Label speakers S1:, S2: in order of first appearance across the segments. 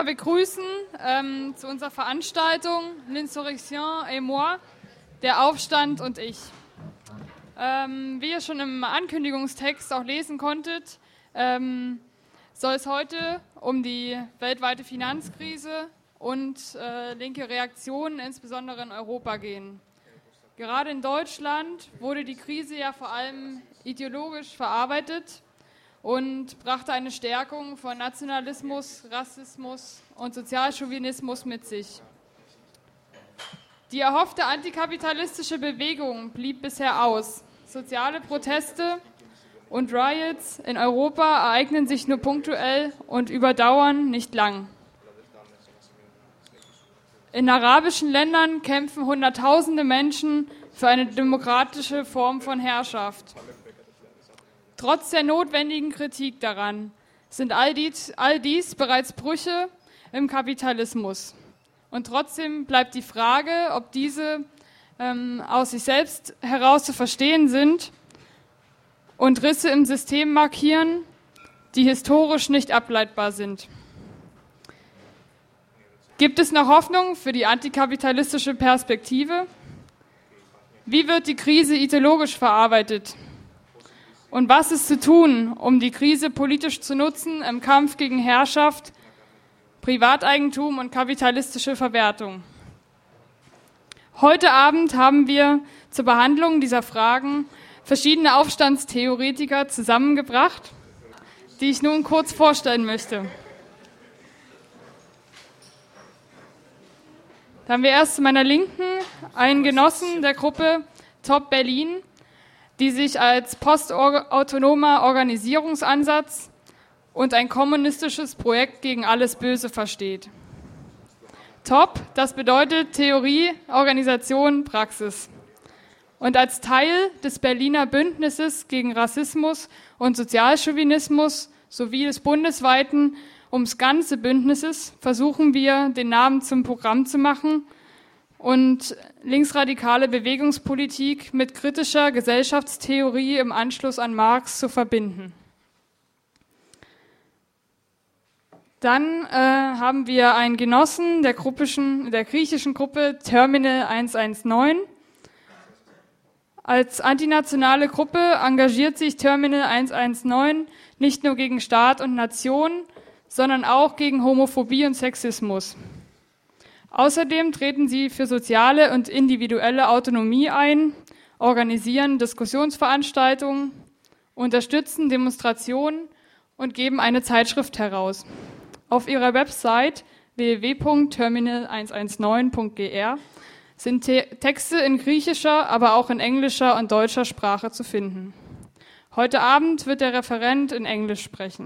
S1: Begrüßen zu unserer Veranstaltung L'Insurrection et moi, der Aufstand und ich. Wie ihr schon im Ankündigungstext auch lesen konntet, soll es heute um die weltweite Finanzkrise und linke Reaktionen, insbesondere in Europa, gehen. Gerade in Deutschland wurde die Krise ja vor allem ideologisch verarbeitet und brachte eine Stärkung von Nationalismus, Rassismus und Sozialchauvinismus mit sich. Die erhoffte antikapitalistische Bewegung blieb bisher aus. Soziale Proteste und Riots in Europa ereignen sich nur punktuell und überdauern nicht lang. In arabischen Ländern kämpfen Hunderttausende Menschen für eine demokratische Form von Herrschaft. Trotz der notwendigen Kritik daran sind all dies bereits Brüche im Kapitalismus. Und trotzdem bleibt die Frage, ob diese aus sich selbst heraus zu verstehen sind und Risse im System markieren, die historisch nicht ableitbar sind. Gibt es noch Hoffnung für die antikapitalistische Perspektive? Wie wird die Krise ideologisch verarbeitet? Und was ist zu tun, um die Krise politisch zu nutzen im Kampf gegen Herrschaft, Privateigentum und kapitalistische Verwertung? Heute Abend haben wir zur Behandlung dieser Fragen verschiedene Aufstandstheoretiker zusammengebracht, die ich nun kurz vorstellen möchte. Da haben wir erst zu meiner Linken einen Genossen der Gruppe Top Berlin, die sich als postautonomer Organisierungsansatz und ein kommunistisches Projekt gegen alles Böse versteht. TOP, das bedeutet Theorie, Organisation, Praxis. Und als Teil des Berliner Bündnisses gegen Rassismus und Sozialchauvinismus sowie des bundesweiten ums ganze Bündnisses versuchen wir, den Namen zum Programm zu machen und linksradikale Bewegungspolitik mit kritischer Gesellschaftstheorie im Anschluss an Marx zu verbinden. Dann haben wir einen Genossen der griechischen Gruppe Terminal 119. Als antinationale Gruppe engagiert sich Terminal 119 nicht nur gegen Staat und Nation, sondern auch gegen Homophobie und Sexismus. Außerdem treten sie für soziale und individuelle Autonomie ein, organisieren Diskussionsveranstaltungen, unterstützen Demonstrationen und geben eine Zeitschrift heraus. Auf ihrer Website www.terminal119.gr sind Texte in griechischer, aber auch in englischer und deutscher Sprache zu finden. Heute Abend wird der Referent in Englisch sprechen.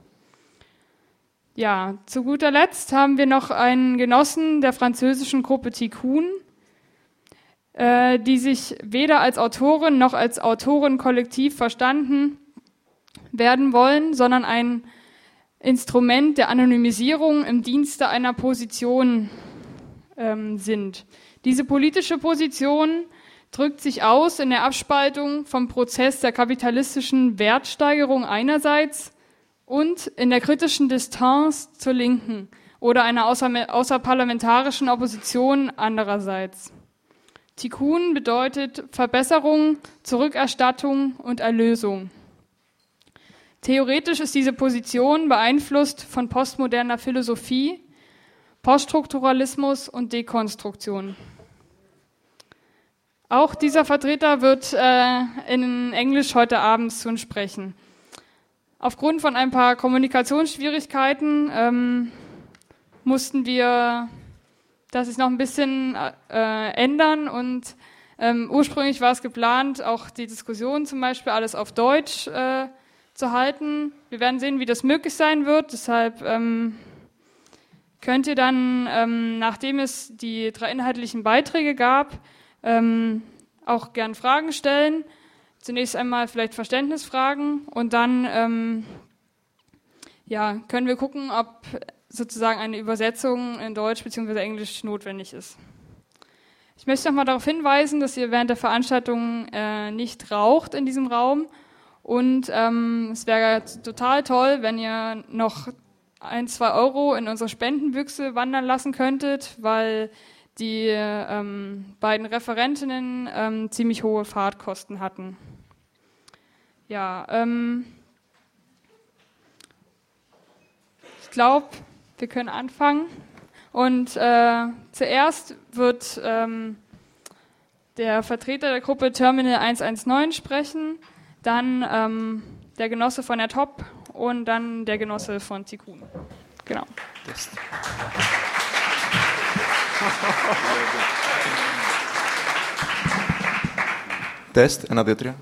S1: Ja, zu guter Letzt haben wir noch einen Genossen der französischen Gruppe Tikkun, die sich weder als Autorin noch als Autorenkollektiv verstanden werden wollen, sondern ein Instrument der Anonymisierung im Dienste einer Position sind. Diese politische Position drückt sich aus in der Abspaltung vom Prozess der kapitalistischen Wertsteigerung einerseits und in der kritischen Distanz zur Linken oder einer außerparlamentarischen Opposition andererseits. Tikkun bedeutet Verbesserung, Zurückerstattung und Erlösung. Theoretisch ist diese Position beeinflusst von postmoderner Philosophie, Poststrukturalismus und Dekonstruktion. Auch dieser Vertreter wird in Englisch heute Abend zu uns sprechen. Aufgrund von ein paar Kommunikationsschwierigkeiten mussten wir das jetzt noch ein bisschen ändern und ursprünglich war es geplant, auch die Diskussion zum Beispiel alles auf Deutsch zu halten. Wir werden sehen, wie das möglich sein wird. Deshalb könnt ihr dann, nachdem es die 3 inhaltlichen Beiträge gab, auch gern Fragen stellen. Zunächst einmal vielleicht Verständnisfragen und dann können wir gucken, ob sozusagen eine Übersetzung in Deutsch bzw. Englisch notwendig ist. Ich möchte noch mal darauf hinweisen, dass ihr während der Veranstaltung nicht raucht in diesem Raum und es wäre total toll, wenn ihr noch 1, 2 Euro in unsere Spendenbüchse wandern lassen könntet, weil die beiden Referentinnen ziemlich hohe Fahrtkosten hatten. Ja, ich glaube, wir können anfangen. Und zuerst wird der Vertreter der Gruppe Terminal 119 sprechen, dann der Genosse von der TOP und dann der Genosse von Tikkun. Genau.
S2: Τεστ, 1, 2, 3.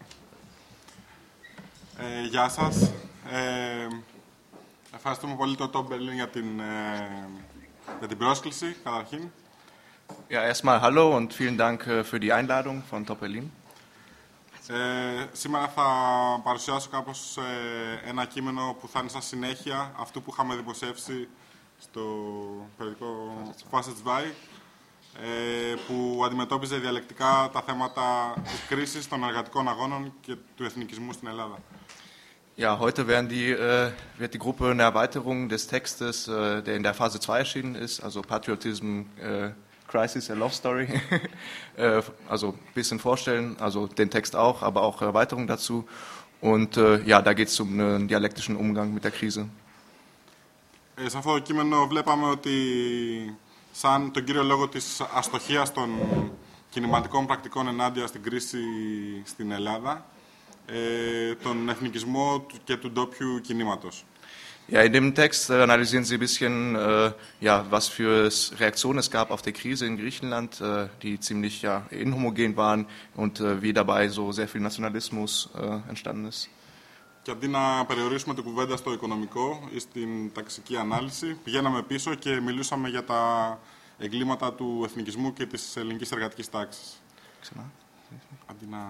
S3: Γεια σας. Ευχαριστούμε πολύ το Top Berlin για την πρόσκληση, καταρχήν.
S2: Ja, erstmal hallo und vielen Dank für die Einladung von Top Berlin.
S3: Σήμερα θα παρουσιάσω κάπως ένα κείμενο που θα είναι σαν συνέχεια αυτού που είχαμε δημοσιεύσει στο περιοδικό Facets By, που αντιμετώπιζε διαλεκτικά τα θέματα της κρίσης των εργατικών αγώνων και του εθνικισμού στην Ελλάδα.
S2: Ja, heute wird die Gruppe eine Erweiterung des Textes, der in der Phase 2 erschienen ist, also Patriotism, Crisis, a Love Story, also ein bisschen vorstellen, also den Text auch, aber auch Erweiterung dazu. Und ja, da geht es um einen dialektischen Umgang mit der Krise.
S3: Σε αυτό το κείμενο βλέπαμε ότι σαν τον κύριο λόγο της αστοχίας των κινηματικών πρακτικών ενάντια στην κρίση στην Ελλάδα, τον εθνικισμό και του ντόπιου κινήματος.
S2: Ja, in dem Text analysieren Sie ein bisschen, was für Reaktionen es gab auf die Krise in Griechenland, die ziemlich inhomogen waren und wie dabei so sehr viel Nationalismus entstanden ist.
S3: Και αντί να περιορίσουμε την κουβέντα στο οικονομικό ή στην ταξική ανάλυση, πηγαίναμε πίσω και μιλούσαμε για τα εγκλήματα του εθνικισμού και της ελληνικής εργατικής τάξης. Αντί να...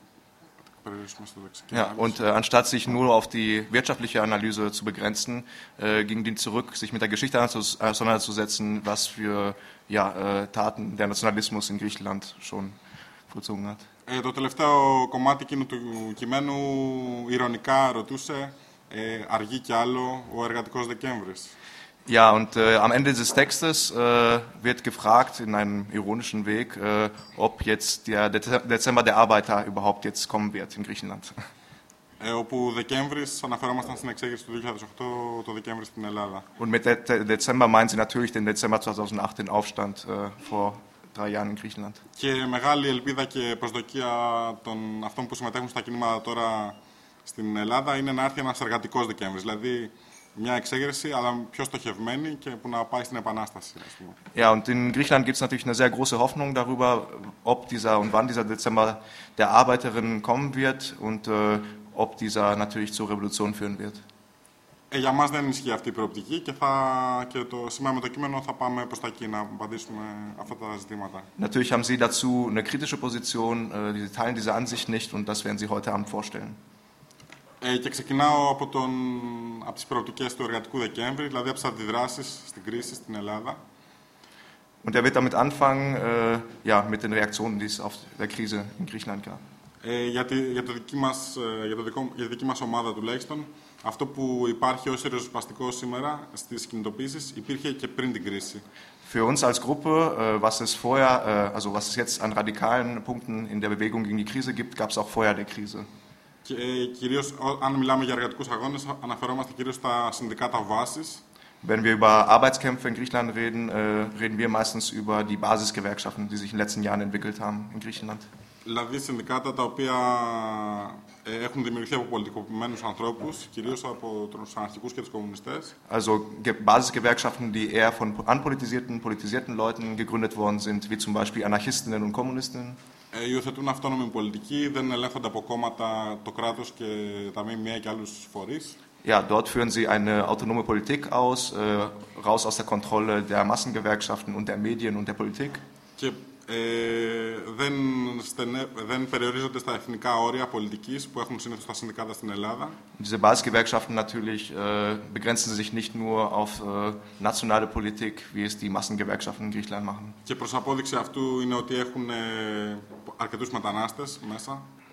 S2: Ja, und anstatt sich nur auf die wirtschaftliche Analyse zu begrenzen, ging die zurück, sich mit der Geschichte auseinanderzusetzen, was für Taten der Nationalismus in Griechenland schon vollzogen hat.
S3: Το τελευταίο κομμάτι εκείνου του κειμένου ειρωνικά ρωτούσε αργεί κι άλλο ο εργατικός Δεκέμβρης.
S2: Ja, und am Ende des Textes wird gefragt, in einem ironischen Weg, ob jetzt der Dezember der Arbeiter überhaupt jetzt kommen wird in Griechenland.
S3: Όπου Δεκέμβρης αναφερόμασταν στην εξέγερση του 2008, το Δεκέμβρη στην Ελλάδα.
S2: Und mit Dezember meinen Sie natürlich den Dezember 2008, den Aufstand vor 3 Jahren in Griechenland.
S3: Και μεγάλη ελπίδα και προσδοκία των αυτών που συμμετέχουν στα κινήματα τώρα στην Ελλάδα είναι να έρθει ένας εργατικός Δεκέμβρης. Δηλαδή, μια εξέγερση, αλλά πιο στοχευμένη και που να πάει στην Επανάσταση.
S2: Ja, und in Griechenland gibt es natürlich eine sehr große Hoffnung darüber, ob dieser und wann dieser Dezember der Arbeiterinnen kommen wird und ob dieser natürlich zur Revolution führen wird.
S3: Για μας δεν ισχύει αυτή η προοπτική και σήμερα με το κείμενο θα πάμε προς τα εκεί να απαντήσουμε αυτά τα ζητήματα.
S2: Natürlich haben Sie dazu eine kritische Position, Sie teilen diese Ansicht nicht und das werden Sie heute Abend vorstellen.
S3: Και ξεκινάω από τις προοπτικές του εργατικού Δεκέμβρη, δηλαδή από τις αντιδράσεις στην κρίση στην Ελλάδα.
S2: Und er wird damit anfangen, mit den Reaktionen, die es auf der Krise in Griechenland gab.
S3: Για τη δική μας ομάδα τουλάχιστον, αυτό που υπάρχει ως ριζοσπαστικό σήμερα στις κινητοποίησεις υπήρχε και πριν την κρίση.
S2: Für uns als Gruppe, was es jetzt an radikalen Punkten in der Bewegung gegen die Krise gibt, gab es auch vorher der Krise.
S3: Και κυρίως, αν μιλάμε για εργατικούς αγώνες, αναφερόμαστε κυρίως στα συνδικάτα βάσης.
S2: Wenn wir über Arbeitskämpfe in Griechenland reden, reden wir meistens über die Basisgewerkschaften, die sich in den letzten Jahren entwickelt haben in Griechenland.
S3: Δηλαδή συνδικάτα τα οποία έχουν δημιουργηθεί από πολιτικοποιημένους ανθρώπους, κυρίως από τους αναρχικούς και τους κομμουνιστές.
S2: Also Basisgewerkschaften, die eher von politisierten Leuten gegründet worden sind, wie zum Beispiel Anarchistinnen und Kommunistinnen.
S3: Υιοθετούν αυτόνομη πολιτική, δεν ελέγχονται από κόμματα, το κράτος και τα ΜΜΕ και άλλους φορείς.
S2: Ja, dort führen sie eine autonome Politik aus, raus aus der Kontrolle der Massengewerkschaften und der Medien und der Politik.
S3: Και δεν περιορίζονται στα εθνικά όρια πολιτικής που έχουν συνήθως τα συνδικάτα στην Ελλάδα.
S2: Diese Basisgewerkschaften natürlich begrenzen sich nicht nur auf nationale Politik, wie es die Massengewerkschaften in Griechenland machen.
S3: Και προς απόδειξη αυτού είναι ότι έχουν αρκετούς μετανάστες μέσα.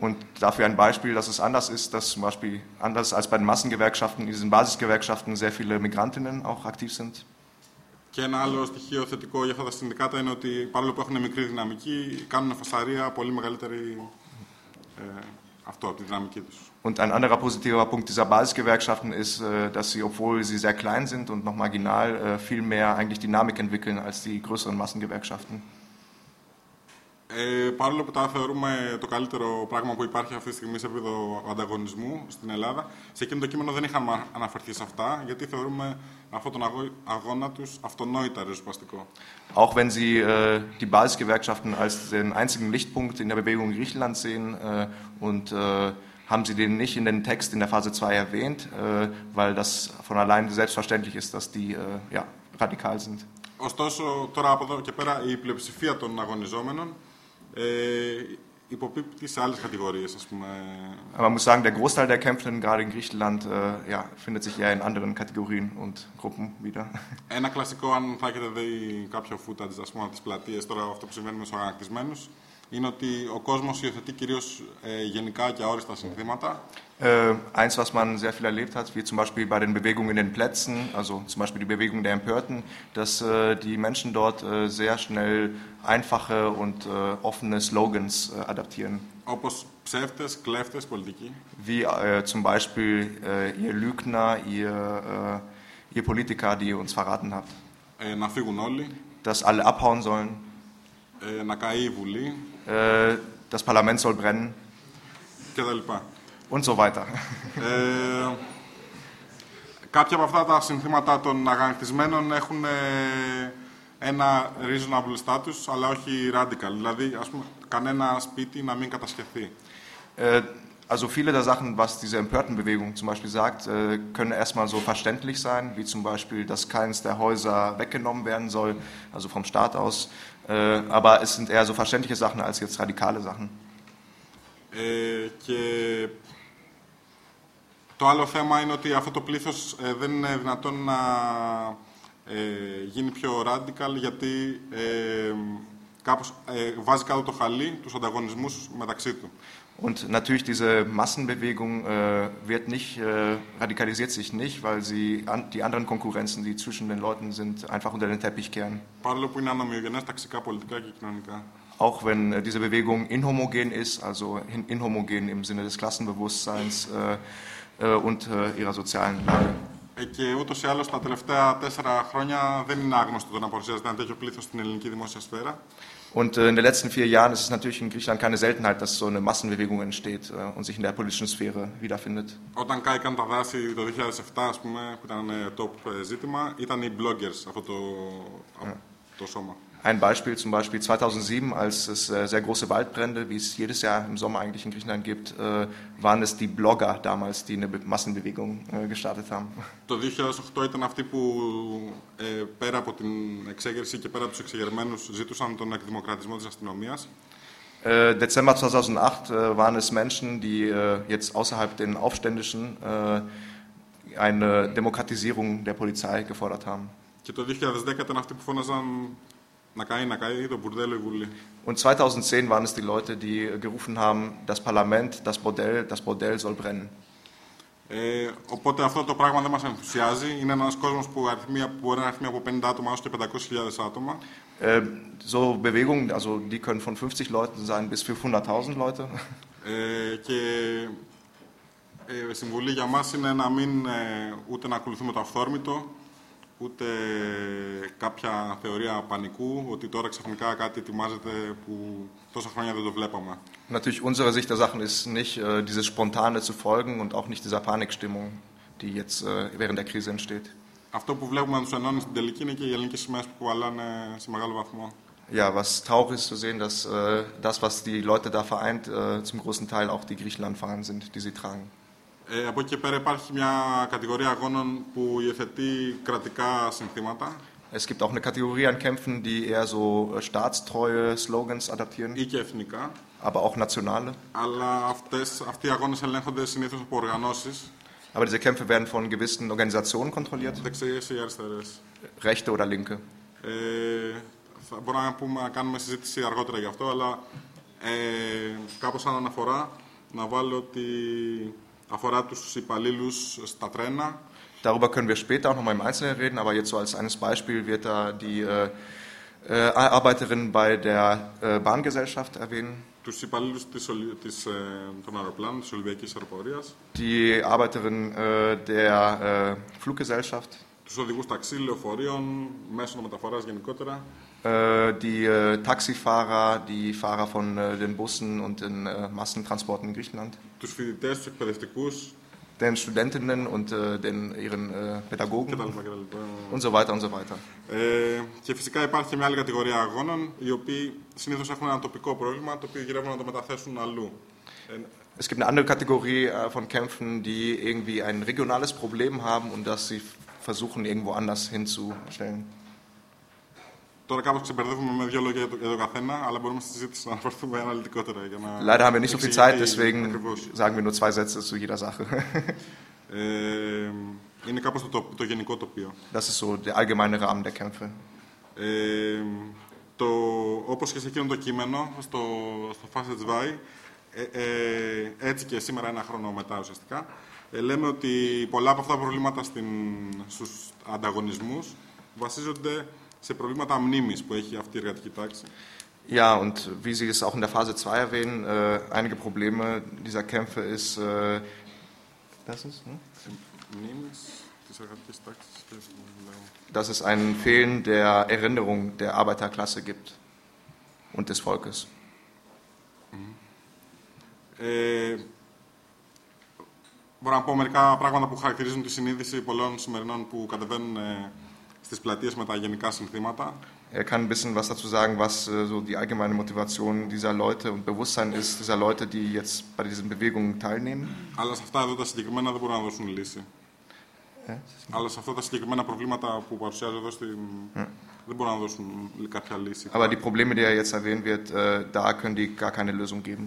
S2: Und dafür ein Beispiel, dass es anders ist, dass zum Beispiel anders als bei den Massengewerkschaften, in diesen Basisgewerkschaften sehr viele Migrantinnen auch aktiv sind.
S3: Και ένα άλλο στοιχείο θετικό για αυτά τα συνδικάτα είναι ότι παρόλο που έχουν μικρή δυναμική, κάνουν φασαρία πολύ μεγαλύτερη αυτό από τη δυναμική τους.
S2: Und ein anderer positiver Punkt dieser Basisgewerkschaften ist, dass sie, obwohl sie sehr klein sind und noch marginal, viel mehr eigentlich Dynamik entwickeln als die größeren Massengewerkschaften.
S3: Παρόλο που τα θεωρούμε το καλύτερο πράγμα που υπάρχει αυτή τη στιγμή σε επίπεδο ανταγωνισμού στην Ελλάδα, σε εκείνο το κείμενο δεν είχαμε αναφερθεί σε αυτά, γιατί θεωρούμε αυτόν τον αγώνα τους αυτονόητα ριζοσπαστικό.
S2: Auch wenn Sie die Basisgewerkschaften als den einzigen Lichtpunkt in der Bewegung in Griechenland sehen und haben Sie den nicht in den Text in der Phase 2 erwähnt, weil das von allein selbstverständlich ist, dass die ja, radikal sind.
S3: Ωστόσο, τώρα από εδώ και πέρα η πλειοψηφία των αγωνιζόμενων υποπίπτει σε άλλες κατηγορίες, ας πούμε.
S2: Aber man muss sagen, der Großteil der Kämpfenden gerade in Griechenland ja, findet sich eher in anderen Kategorien und Gruppen wieder.
S3: Ένα κλασικό, αν θα έχετε δει κάποιο footage, ας πούμε, από τις πλατείες, τώρα αυτό που συμβαίνει με τους αγανακτισμένους, είναι ότι ο κόσμος υιοθετεί κυρίως γενικά και αόριστα συνθήματα.
S2: Eins, was man sehr viel erlebt hat, wie zum Beispiel bei den Bewegungen in den Plätzen, also zum Beispiel die Bewegung der Empörten, dass die Menschen dort sehr schnell einfache und offene Slogans adaptieren.
S3: Όπως ψεύτες, κλέφτες, πολιτικοί.
S2: Wie zum Beispiel ihr Lügner, ihr Politiker, die ihr uns verraten habt.
S3: Να φύγουν όλοι.
S2: Dass alle abhauen sollen.
S3: Να καεί η Βουλή.
S2: Das Parlament soll brennen.
S3: Και τα λοιπά.
S2: Und so weiter.
S3: Κάποια από αυτά τα συνθήματα των αγανακτισμένων έχουν ένα reasonable status, αλλά όχι radical. Δηλαδή, ας πούμε, κανένα σπίτι να μην κατασκευθεί.
S2: Also viele der Sachen, was diese Empörtenbewegung zum Beispiel sagt, können erstmal so verständlich sein, wie zum Beispiel, dass keines der Häuser weggenommen werden soll, also vom Staat aus. Aber es sind eher so verständliche Sachen als jetzt radikale Sachen.
S3: Και το άλλο θέμα είναι ότι αυτό το πλήθος δεν είναι δυνατόν να γίνει πιο radical, γιατί κάπως βάζει κάτω το χαλί τους ανταγωνισμούς μεταξύ του.
S2: Und natürlich diese Massenbewegung radikalisiert sich nicht, weil sie die anderen Konkurrenzen, die zwischen den Leuten sind, einfach unter den Teppich kehren.
S3: Παρόλο που είναι ανομοιογενές ταξικά, πολιτικά και κοινωνικά.
S2: Auch wenn diese Bewegung inhomogen ist, also inhomogen im Sinne des Klassenbewusstseins und ihrer sozialen Lage.
S3: Και ούτως ή άλλως τα τελευταία 4 χρόνια δεν είναι άγνωστο το να παρουσιάζεται ένα τέτοιο πλήθος στην ελληνική δημόσια σφαίρα.
S2: Und in den letzten 4 Jahren ist es natürlich in Griechenland keine Seltenheit, dass so eine Massenbewegung entsteht und sich in der politischen Sphäre wiederfindet.
S3: Όταν κάηκαν τα δάση το 2007, ας πούμε, που ήταν top ζήτημα, ήταν οι bloggers αυτό το σώμα.
S2: Ein Beispiel zum Beispiel 2007, als es sehr große Waldbrände, wie es jedes Jahr im Sommer eigentlich in Griechenland gibt, waren es die Blogger damals, die eine Massenbewegung gestartet haben.
S3: Το 2008 ήταν αυτοί που πέρα από την εξέγερση και πέρα από τους εξεγερμένους ζήτουσαν τον εκδημοκρατισμό της αστυνομίας.
S2: Dezember 2008 waren es Menschen, die jetzt außerhalb den Aufständischen eine Demokratisierung der Polizei gefordert haben.
S3: Και το 2010 ήταν αυτοί που φώναζαν να καεί το μπουρδέλο η Βουλή.
S2: Und 2010 waren es die Leute, die gerufen haben, das Parlament, das Bordell soll brennen.
S3: Οπότε αυτό το πράγμα δεν μας ενθουσιάζει. Είναι ένας κόσμος που μπορεί να αριθμεί από 50 άτομα έως και 500.000 άτομα.
S2: So Bewegungen, also die können von 50 Leuten sein bis 500.000 Leute.
S3: Και η συμβουλή για μας είναι να μην ούτε να ακολουθούμε το αυθόρμητο, ούτε κάποια θεωρία πανικού, ότι τώρα ξαφνικά κάτι ετοιμάζεται που τόσα χρόνια δεν το βλέπαμε.
S2: Natürlich, unsere Sicht der Sachen ist nicht, dieses Spontane zu folgen und auch nicht dieser Panikstimmung, die jetzt während der Krise entsteht.
S3: Αυτό που βλέπουμε να τους ενώνει στην τελική είναι και οι ελληνικές σημαίες που κουβαλάνε σε μεγάλο βαθμό.
S2: Ja, was traurig ist zu sehen, dass das, was die Leute da vereint, zum großen Teil auch die Griechenland-Fahnen sind, die sie tragen.
S3: Από εκεί και πέρα υπάρχει μια κατηγορία αγώνων που υιοθετεί κρατικά συνθήματα.
S2: Es gibt auch eine Kategorie an Kämpfen, die eher so staatstreue Slogans adaptieren,
S3: ή και εθνικά.
S2: aber auch nationale.
S3: Αλλά αυτοί οι αγώνες ελέγχονται συνήθως από οργανώσεις.
S2: Aber diese Kämpfe werden von gewissen Organisationen kontrolliert,
S3: δεξιές ή αριστερές.
S2: rechte oder linke.
S3: Μπορούμε να κάνουμε συζήτηση αργότερα γι' αυτό, αλλά κάπως σαν αναφορά, να βάλω ότι αφορά τους υπαλλήλους στα τρένα.
S2: Darüber können wir später auch nochmal im Einzelnen reden, aber jetzt so als eines Beispiel wird da die Arbeiterin bei der Bahngesellschaft erwähnen.
S3: Τους υπαλλήλους των αεροπλάνων, της Ολυμπιακής Αεροπορίας.
S2: Die Arbeiterin der Fluggesellschaft.
S3: Τους οδηγούς ταξί, λεωφορείων, μέσων μεταφοράς γενικότερα.
S2: Die Taxifahrer, die Fahrer von den Bussen und den Massentransporten in Griechenland.
S3: Τους φοιτητές, τους εκπαιδευτικούς.
S2: Den Studentinnen und ihren Pädagogen und so weiter und so weiter.
S3: Και φυσικά υπάρχει και μια άλλη κατηγορία αγώνων, οι οποίοι συνήθως έχουν ένα τοπικό πρόβλημα, το οποίο γυρεύουν να το μεταθέσουν αλλού.
S2: Es gibt eine andere Kategorie von Kämpfen, die irgendwie ein regionales Problem haben und das sie versuchen, irgendwo anders hinzustellen.
S3: Τώρα κάπως ξεμπερδεύουμε με δύο λόγια για το καθένα, αλλά μπορούμε στη συζήτηση να αναφερθούμε αναλυτικότερα.
S2: Leider haben wir nicht so viel Zeit, deswegen sagen wir nur 2 Sätze zu jeder Sache.
S3: Είναι κάπως το γενικό τοπίο.
S2: Das ist so der allgemeine Rahmen der Kämpfe.
S3: Όπως και σε εκείνο το κείμενο, στο Facet Zwei, έτσι και σήμερα ένα χρόνο μετά ουσιαστικά, λέμε ότι πολλά από αυτά τα προβλήματα στους ανταγωνισμούς βασίζονται σε προβλήματα μνήμης που έχει αυτή η εργατική τάξη.
S2: Ja, und wie Sie es auch in der Phase 2 erwähnen, einige Probleme dieser Kämpfe ist, dass es ein Fehlen der Erinnerung der Arbeiterklasse gibt und des Volkes.
S3: Μπορώ να πω μερικά πράγματα που χαρακτηρίζουν τη συνείδηση πολλών σημερινών που κατεβαίνουν στις πλατείες με τα γενικά συνθήματα.
S2: Er kann ein bisschen was dazu sagen, was so die allgemeine Motivation dieser Leute und Bewusstsein ist, dieser Leute, die jetzt bei diesen Bewegungen teilnehmen.
S3: Αλλά σε αυτά εδώ τα συγκεκριμένα δεν μπορούν να δώσουν λύση. Αλλά σε αυτά τα συγκεκριμένα προβλήματα που παρουσιάζω εδώ δεν μπορούν να δώσουν κάποια λύση.
S2: Aber die Probleme, die jetzt erwähnt wird, da können die gar keine Lösung geben.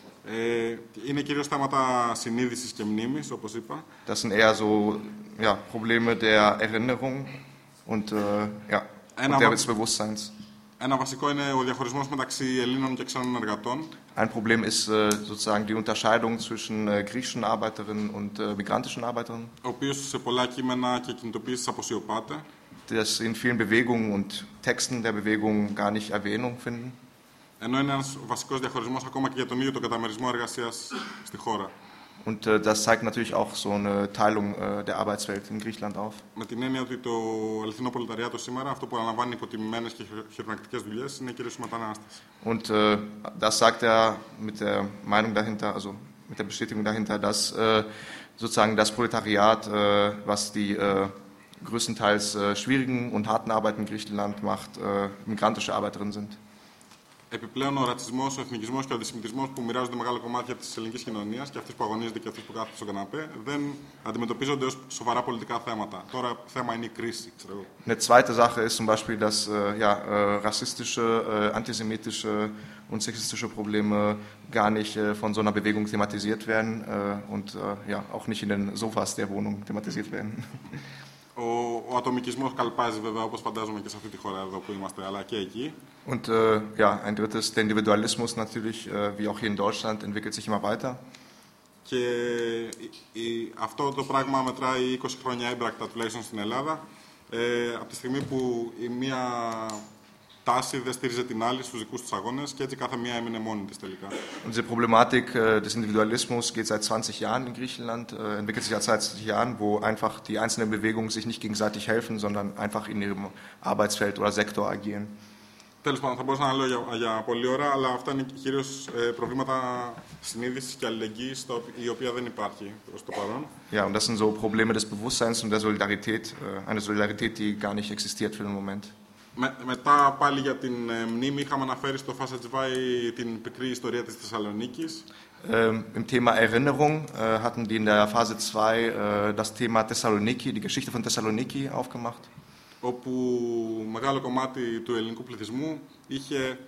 S3: Είναι κυρίως θέματα συνείδησης και μνήμης, όπως είπα.
S2: Das sind eher so Probleme der Erinnerung und des Bewusstseins.
S3: Ένα βασικό είναι ο διαχωρισμός μεταξύ Ελλήνων και ξένων εργατών.
S2: Ein Problem ist sozusagen die Unterscheidung zwischen griechischen Arbeiterinnen und migrantischen Arbeiterinnen.
S3: Ο οποίος σε πολλά κείμενα και κινητοποιήσεις αποσιωπάται.
S2: Das in vielen Bewegungen und Texten der Bewegung gar nicht Erwähnung finden.
S3: Ενώ είναι ένας βασικός διαχωρισμός ακόμα και για τον ίδιο τον καταμερισμό εργασίας στη χώρα.
S2: Und das zeigt natürlich auch so eine Teilung der Arbeitswelt in Griechenland auf.
S3: Με την έννοια ότι το αληθινό προλεταριάτο σήμερα, αυτό που αναλαμβάνει υποτιμημένες και χειρονακτικές δουλειές, είναι κυρίως οι μετανάστες.
S2: Und das sagt er mit der Meinung dahinter, also mit der Bestätigung dahinter, dass sozusagen das Proletariat, was die größtenteils schwierigen und harten Arbeit in Griechenland macht, migrantische Arbeiterinnen sind.
S3: Επιπλέον, ο ρατσισμός, ο εθνικισμός και ο αντισημιτισμός που μοιράζονται μεγάλα κομμάτια της ελληνικής κοινωνίας και αυτοί που αγωνίζονται και αυτοί που κάθονται στον καναπέ δεν αντιμετωπίζονται ως σοβαρά πολιτικά θέματα. Τώρα θέμα είναι η κρίση.
S2: Eine zweite Sache ist zum Beispiel, dass rassistische, antisemitische und sexistische Probleme gar nicht von so einer Bewegung thematisiert werden und auch nicht in den Sofas der Wohnung thematisiert werden.
S3: Ο ατομικισμός καλπάζει βέβαια, όπως φαντάζομαι και σε αυτή τη χώρα εδώ που είμαστε, αλλά και εκεί.
S2: Und ein drittes, der Individualismus natürlich, wie auch hier in Deutschland, entwickelt sich immer weiter.
S3: Και αυτό το πράγμα μετράει 20 χρόνια έμπρακτα τουλάχιστον στην Ελλάδα, από τη στιγμή που η μία τάση δεν στήριζε την άλλη στους δικούς τους αγώνες και έτσι κάθε μία έμεινε μόνη της τελικά.
S2: Diese Problematik des Individualismus geht seit 20 Jahren in Griechenland, entwickelt sich seit 20 Jahren, wo einfach die einzelnen Bewegungen sich nicht gegenseitig helfen, sondern einfach in ihrem Arbeitsfeld oder Sektor agieren.
S3: Τέλος πάντων, θα μπορούσα να λέω για πολλή ώρα, αλλά αυτά είναι κυρίως προβλήματα συνείδησης και αλληλεγγύης, η οποία δεν υπάρχει προς το παρόν.
S2: Ja, und das sind so Probleme des Bewusstseins und der Solidarität, eine Solidarität, die gar nicht existiert für den Moment.
S3: Μετά πάλι για την μνήμη είχαμε αναφέρει στο Facet Zwei την πικρή ιστορία της Θεσσαλονίκης.
S2: Im Thema Erinnerung hatten die in der Phase 2 das Thema Thessaloniki, die Geschichte von Thessaloniki aufgemacht.
S3: Όπου μεγάλο κομμάτι του ελληνικού πληθυσμού είχε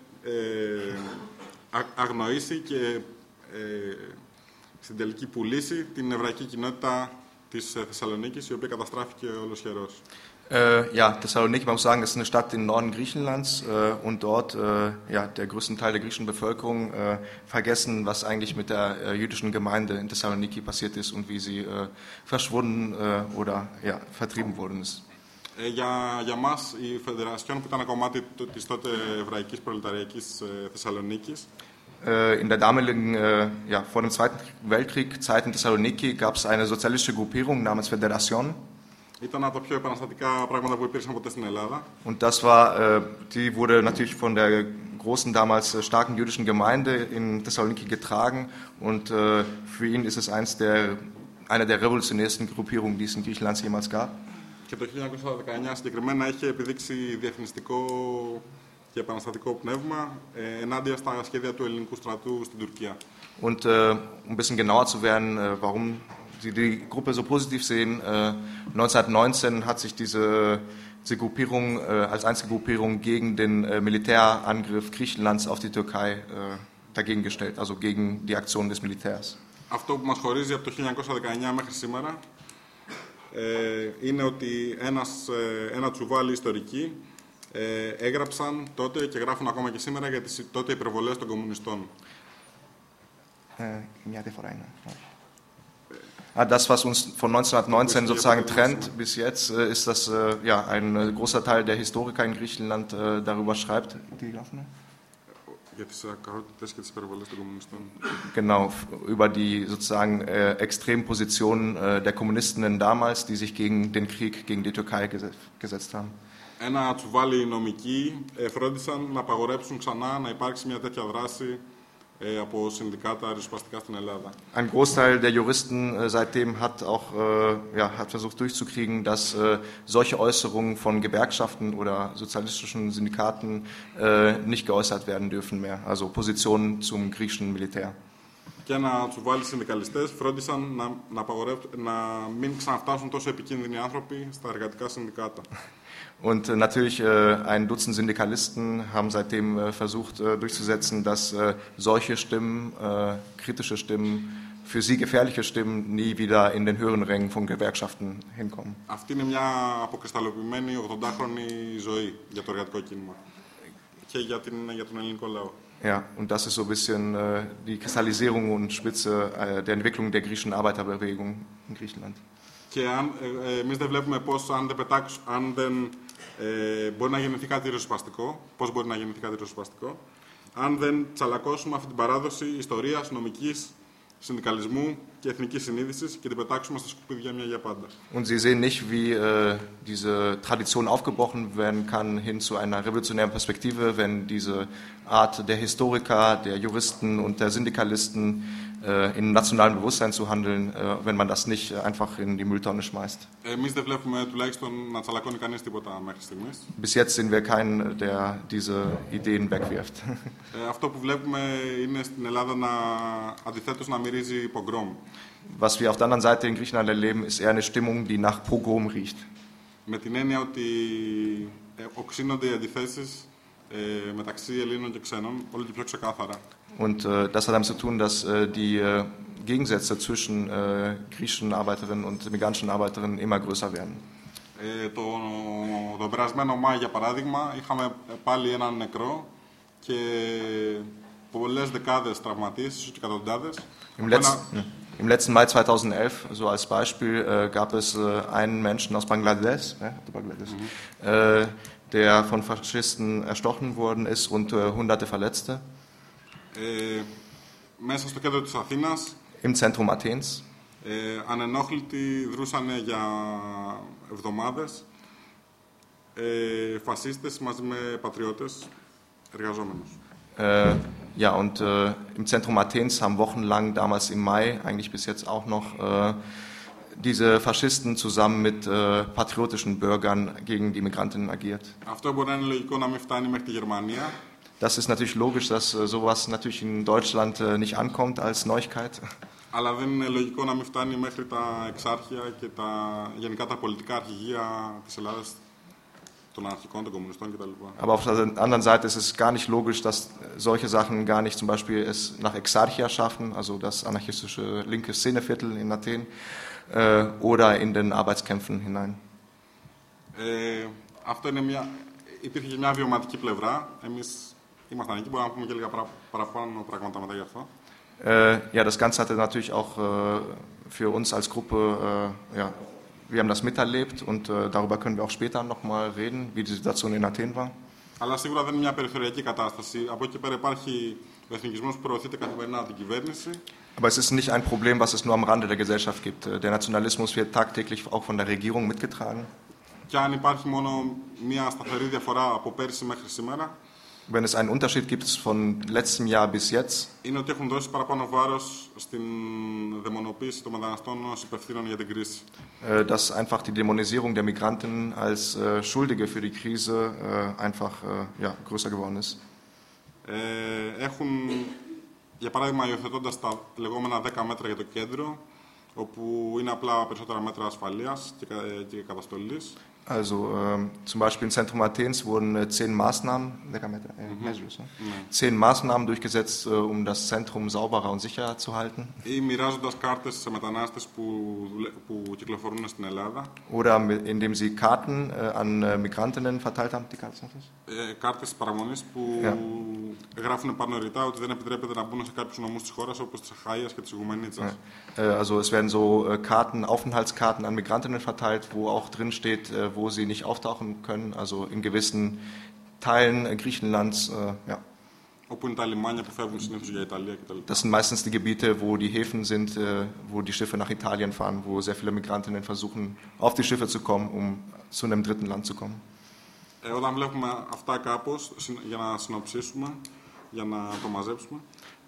S3: αγνοήσει και στην τελική πουλήσει την εβραϊκή κοινότητα της Θεσσαλονίκης, η οποία καταστράφηκε ολοσχερώς.
S2: Ja, Thessaloniki, man muss sagen, ist eine Stadt im Norden Griechenlands und dort der größte Teil der griechischen Bevölkerung vergessen, was eigentlich mit der jüdischen Gemeinde in Thessaloniki passiert ist und wie sie verschwunden oder vertrieben worden ist.
S3: Για μας η Φεντερασιόν που ήταν κομμάτι της τότε εβραϊκής προλεταριακής Θεσσαλονίκης.
S2: In der damaligen, vor dem Zweiten Weltkrieg, Zeit in Thessaloniki, gab es eine sozialistische Gruppierung namens Federation.
S3: Ήταν από τα πιο επαναστατικά πράγματα που υπήρξαν ποτέ στην Ελλάδα.
S2: Und die wurde natürlich von der großen, damals starken jüdischen Gemeinde in Thessaloniki getragen. Und für ihn ist es eine der revolutionärsten Gruppierungen, die es in Griechenland jemals gab.
S3: Και το 1919 συγκεκριμένα είχε επιδείξει διευθυνιστικό και επαναστατικό πνεύμα ενάντια στα σχέδια του ελληνικού στρατού στην Τουρκία.
S2: Und ein bisschen genauer zu werden, warum Sie die Gruppe so positiv sehen, 1919 hat sich diese Gruppierung als einzige Gruppierung gegen den Militärangriff Griechenlands auf die Türkei dagegen gestellt, also gegen die Aktion des Militärs.
S3: Αυτό που μας χωρίζει από το 1919 μέχρι σήμερα είναι ότι ένα τσουβάλι ιστορικοί έγραψαν τότε και γράφουν ακόμα και σήμερα για τις τότε υπερβολές των κομμουνιστών.
S2: Das, was uns von 1919 sozusagen trennt bis jetzt, ist, dass ein großer Teil der Historiker in Griechenland darüber schreibt.
S3: Για τις ακαρότητες και τις υπερβολές των κομμουνιστών.
S2: Genau, über die sozusagen extremen Positionen der Kommunisten damals, die sich gegen den Krieg gegen die Türkei gesetzt haben.
S3: Ένα τσουβάλι νομικοί φρόντισαν να απαγορέψουν ξανά να υπάρξει μια τέτοια δράση από συνδικάτα ριζοσπαστικά στην Ελλάδα.
S2: Ein Großteil der Juristen seitdem hat versucht durchzukriegen, dass solche Äußerungen von Gewerkschaften oder sozialistischen Syndikaten nicht geäußert werden dürfen mehr, also Positionen zum griechischen Militär.
S3: Και ένα τσουβάλι συνδικαλιστές φρόντισαν να μην ξαναφτάσουν τόσο επικίνδυνοι άνθρωποι στα εργατικά συνδικάτα.
S2: Und natürlich ein Dutzend Syndikalisten haben seitdem versucht durchzusetzen, dass solche Stimmen, kritische Stimmen, für sie gefährliche Stimmen nie wieder in den höheren Rängen von Gewerkschaften hinkommen.
S3: Αυτή είναι μια αποκρισταλοποιημένη 80χρονη ζωή για το εργατικό κίνημα και για τον ελληνικό λαό.
S2: Ja, und das ist so ein bisschen die Kristallisierung und Spitze der Entwicklung der griechischen Arbeiterbewegung in Griechenland.
S3: Και εμείς δεν βλέπουμε πώς αν δεν μπορεί να γεννηθεί κάτι ριζοσπαστικό, πώς μπορεί να γεννηθεί κάτι ριζοσπαστικό, αν δεν τσαλακώσουμε αυτή την παράδοση ιστορίας, νομικής, συνδικαλισμού και εθνικής συνείδησης και την πετάξουμε στα σκουπίδια μια για πάντα.
S2: Und Sie sehen nicht, wie diese Tradition aufgebrochen werden kann hin zu einer revolutionären Perspektive, wenn diese Art der Historiker, der Juristen und der Syndikalisten in nationalem Bewusstsein zu handeln, wenn man das nicht einfach in die Mülltonne schmeißt.
S3: Εμείς δεν βλέπουμε τουλάχιστον να τσαλακώνει κανείς τίποτα μέχρι στιγμής.
S2: Bis jetzt sehen wir keinen, der diese Ideen wegwirft.
S3: Αυτό που βλέπουμε είναι στην Ελλάδα αντιθέτως να μυρίζει πογκρόμ.
S2: Was wir auf der anderen Seite in Griechenland erleben, ist eher eine Stimmung, die nach Pogrom riecht.
S3: Με την έννοια ότι οξύνονται οι αντιθέσεις μεταξύ Ελλήνων και ξένων, όλο και πιο ξεκάθαρα.
S2: Und das hat damit zu tun, dass die Gegensätze zwischen griechischen Arbeiterinnen und migrantischen Arbeiterinnen immer größer werden.
S3: Το περασμένο Μάη, για παράδειγμα, είχαμε πάλι έναν νεκρό και πολλές δεκάδες τραυματίες, ίσως και εκατοντάδες.
S2: Im letzten Mai 2011, so als Beispiel, gab es einen Menschen aus Bangladesch, der von Faschisten erstochen worden ist und hunderte Verletzte.
S3: Μέσα στο κέντρο της Αθήνας,
S2: im Zentrum Athens.
S3: Ανενόχλητοι δρούσαν για εβδομάδες φασίστες μαζί με πατριώτες εργαζόμενους.
S2: Ja, und im Zentrum Athens haben wochenlang, damals im Mai, eigentlich bis jetzt auch noch, diese Faschisten zusammen mit patriotischen Bürgern gegen die Migrantinnen agiert.
S3: Αυτό μπορεί να είναι λογικό να μην φτάνει μέχρι τη Γερμανία.
S2: Das ist natürlich logisch, dass sowas natürlich in Deutschland nicht ankommt als Neuigkeit.
S3: Αλλά δεν είναι λογικό να μην φτάνει μέχρι τα εξάρχεια και γενικά τα πολιτικά αρχηγεία της Ελλάδας, των αναρχικών, των κομμουνιστών κτλ.
S2: Aber auf der anderen Seite ist es gar nicht logisch, dass solche Sachen gar nicht zum Beispiel es nach Exarchia schaffen, also das anarchistische linke Szeneviertel in Athen, oder in den Arbeitskämpfen hinein.
S3: Αυτό είναι υπήρχε και μια βιωματική πλευρά. Εμείς ήμασταν εκεί, μπορούμε να πούμε και λίγα παραπάνω πράγματα μετά γι' αυτό.
S2: Ja, das Ganze hatte natürlich auch für uns als Gruppe, ja, wir haben das miterlebt und darüber können wir auch später nochmal reden, wie die Situation in Athen war.
S3: Αλλά σίγουρα δεν είναι μια περιθωριακή κατάσταση. Από εκεί πέρα υπάρχει ο εθνικισμός που προωθείται καθημερινά από την κυβέρνηση.
S2: Aber es ist nicht ein Problem, was es nur am Rande der Gesellschaft gibt. Der Nationalismus wird tagtäglich auch von der Regierung mitgetragen.
S3: Και αν υπάρχει μόνο μια σταθερή διαφορά από πέρυσι μέχρι σήμερα,
S2: Wenn es einen Unterschied gibt von letztem Jahr bis jetzt,
S3: είναι ότι έχουν δώσει παραπάνω βάρος στην δαιμονοποίηση των μεταναστών ως υπευθύνων για την κρίση.
S2: dass einfach die Dämonisierung der Migranten als Schuldige für die Krise einfach ja, größer geworden ist.
S3: Έχουν, για παράδειγμα, υιοθετώντας τα λεγόμενα 10 μέτρα για το κέντρο, όπου είναι απλά περισσότερα μέτρα ασφαλείας και καταστολής.
S2: Also zum Beispiel im Zentrum Athens wurden 10 Maßnahmen, 10 Maßnahmen durchgesetzt, um das Zentrum sauberer und sicherer zu halten.
S3: Ή μοιράζοντας κάρτες σε μετανάστες που κυκλοφορούν στην Ελλάδα.
S2: Oder indem sie Karten an Migrantinnen verteilt haben. Die Karten
S3: Κάρτες παραμονής που γράφουν πάνω ρητά ότι δεν επιτρέπεται να μπουν σε κάποιους νομούς της χώρας όπως της Αχαΐας και της Ιγουμενίτσας.
S2: Also es werden so Karten, Aufenthaltskarten an Migrantinnen verteilt, wo auch drin steht, wo sie nicht auftauchen können, also in gewissen Teilen Griechenlands. Ja.
S3: Όπου είναι τα λιμάνια που φεύγουν συνήθως για Ιταλία κτλ.
S2: Das sind meistens die Gebiete, wo die Häfen sind, wo die Schiffe nach Italien fahren, wo sehr viele Migrantinnen versuchen, auf die Schiffe zu kommen, um zu einem dritten Land zu kommen.
S3: Όταν βλέπουμε αυτά κάπως, για να συνοψίσουμε, για να το μαζέψουμε,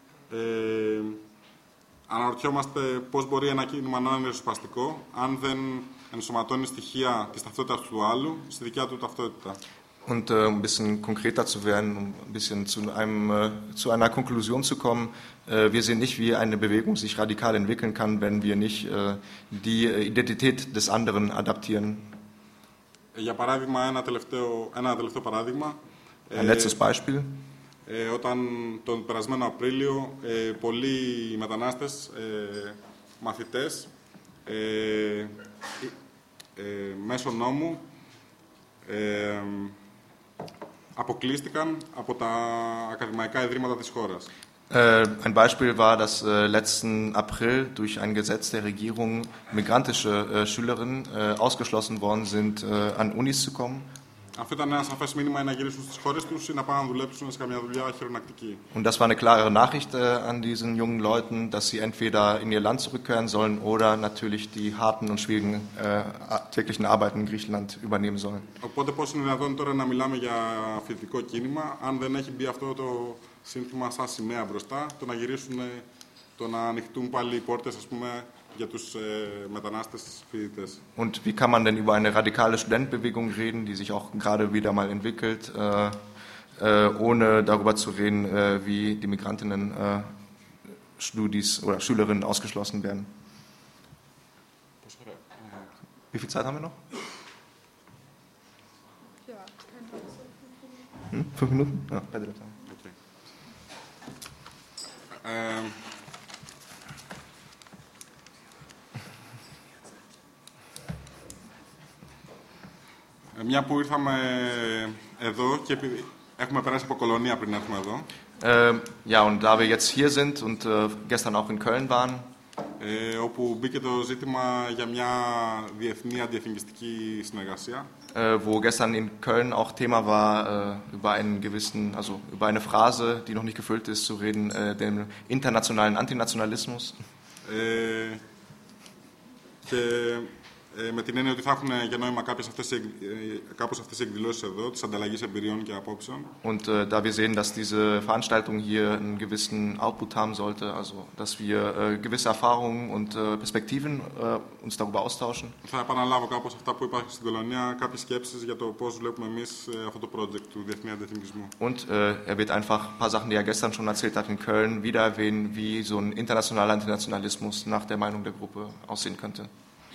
S3: αναρωτιόμαστε πώς μπορεί ένα κίνημα να είναι ριζοσπαστικό αν δεν ενσωματώνει στοιχεία της ταυτότητας του άλλου στη δικιά του ταυτότητα.
S2: Und um ein bisschen konkreter zu werden, um ein bisschen zu einer Konklusion zu kommen, wir sehen nicht, wie eine Bewegung sich radikal entwickeln kann, wenn wir nicht die Identität des anderen adaptieren.
S3: Για παράδειγμα, ένα τελευταίο παράδειγμα.
S2: Ein letztes Beispiel.
S3: Όταν τον περασμένο Απρίλιο πολλοί μετανάστες, μαθητές, μέσω νόμου αποκλείστηκαν από τα ακαδημαϊκά ιδρύματα της χώρας.
S2: Ein Beispiel war, dass letzten April durch ein Gesetz der Regierung migrantische Schülerinnen ausgeschlossen worden sind, an Unis zu kommen.
S3: Αυτό ήταν ένα σαφές μήνυμα να γυρίσουν στις χώρες τους ή να πάνε να δουλέψουν σε καμιά δουλειά χειρονακτική.
S2: Und das war eine klare Nachricht an diesen jungen Leuten, dass sie entweder in ihr Land zurückkehren sollen oder natürlich die harten und schwierigen täglichen Arbeiten in Griechenland übernehmen sollen.
S3: Οπότε πώς είναι δυνατόν τώρα να μιλάμε για φοιτητικό κίνημα αν δεν έχει μπει αυτό το σύνθημα σαν σημαία μπροστά, το να γυρίσουν, το να ανοιχτούν πάλι οι πόρτες, ας πούμε, για τους μετανάστες φοιτητές.
S2: Und wie kann man denn über eine radikale Studentenbewegung reden, die sich auch gerade wieder mal entwickelt, ohne darüber zu reden, wie die Migrantinnen Studis oder Schülerinnen ausgeschlossen werden? Wie viel Zeit haben wir noch? Ja, 5 Minuten? Ja, beide Leute.
S3: Okay. Μια που ήρθαμε εδώ και επειδή έχουμε περάσει από κολονία πριν έρθουμε εδώ.
S2: Ja, und da wir jetzt hier sind und gestern auch in Köln waren,
S3: όπου μπήκε το ζήτημα για μια διεθνή αντιεθνικιστική συνεργασία.
S2: Wo gestern in Köln auch Thema war, über einen gewissen, also über eine Phrase, die noch nicht gefüllt ist, zu reden, den internationalen Antinationalismus.
S3: Και με την έννοια ότι θα έχουν για νόημα κάπως αυτές οι εκδηλώσεις εδώ, της ανταλλαγής εμπειριών και απόψεων.
S2: Und da wir sehen, dass diese Veranstaltung hier einen gewissen Output haben sollte, also dass wir gewisse Erfahrungen und Perspektiven uns darüber austauschen.
S3: Θα επαναλάβω κάπως αυτά που είπα στην Κολονία, κάποιες σκέψεις για το πώς βλέπουμε εμείς αυτό το project του Διεθνή Αντιεθνικισμού.
S2: Und er wird einfach ein paar Sachen, die er gestern schon erzählt hat in Köln, wieder erwähnen, wie so ein internationaler Antinationalismus nach der Meinung der Gruppe aussehen könnte.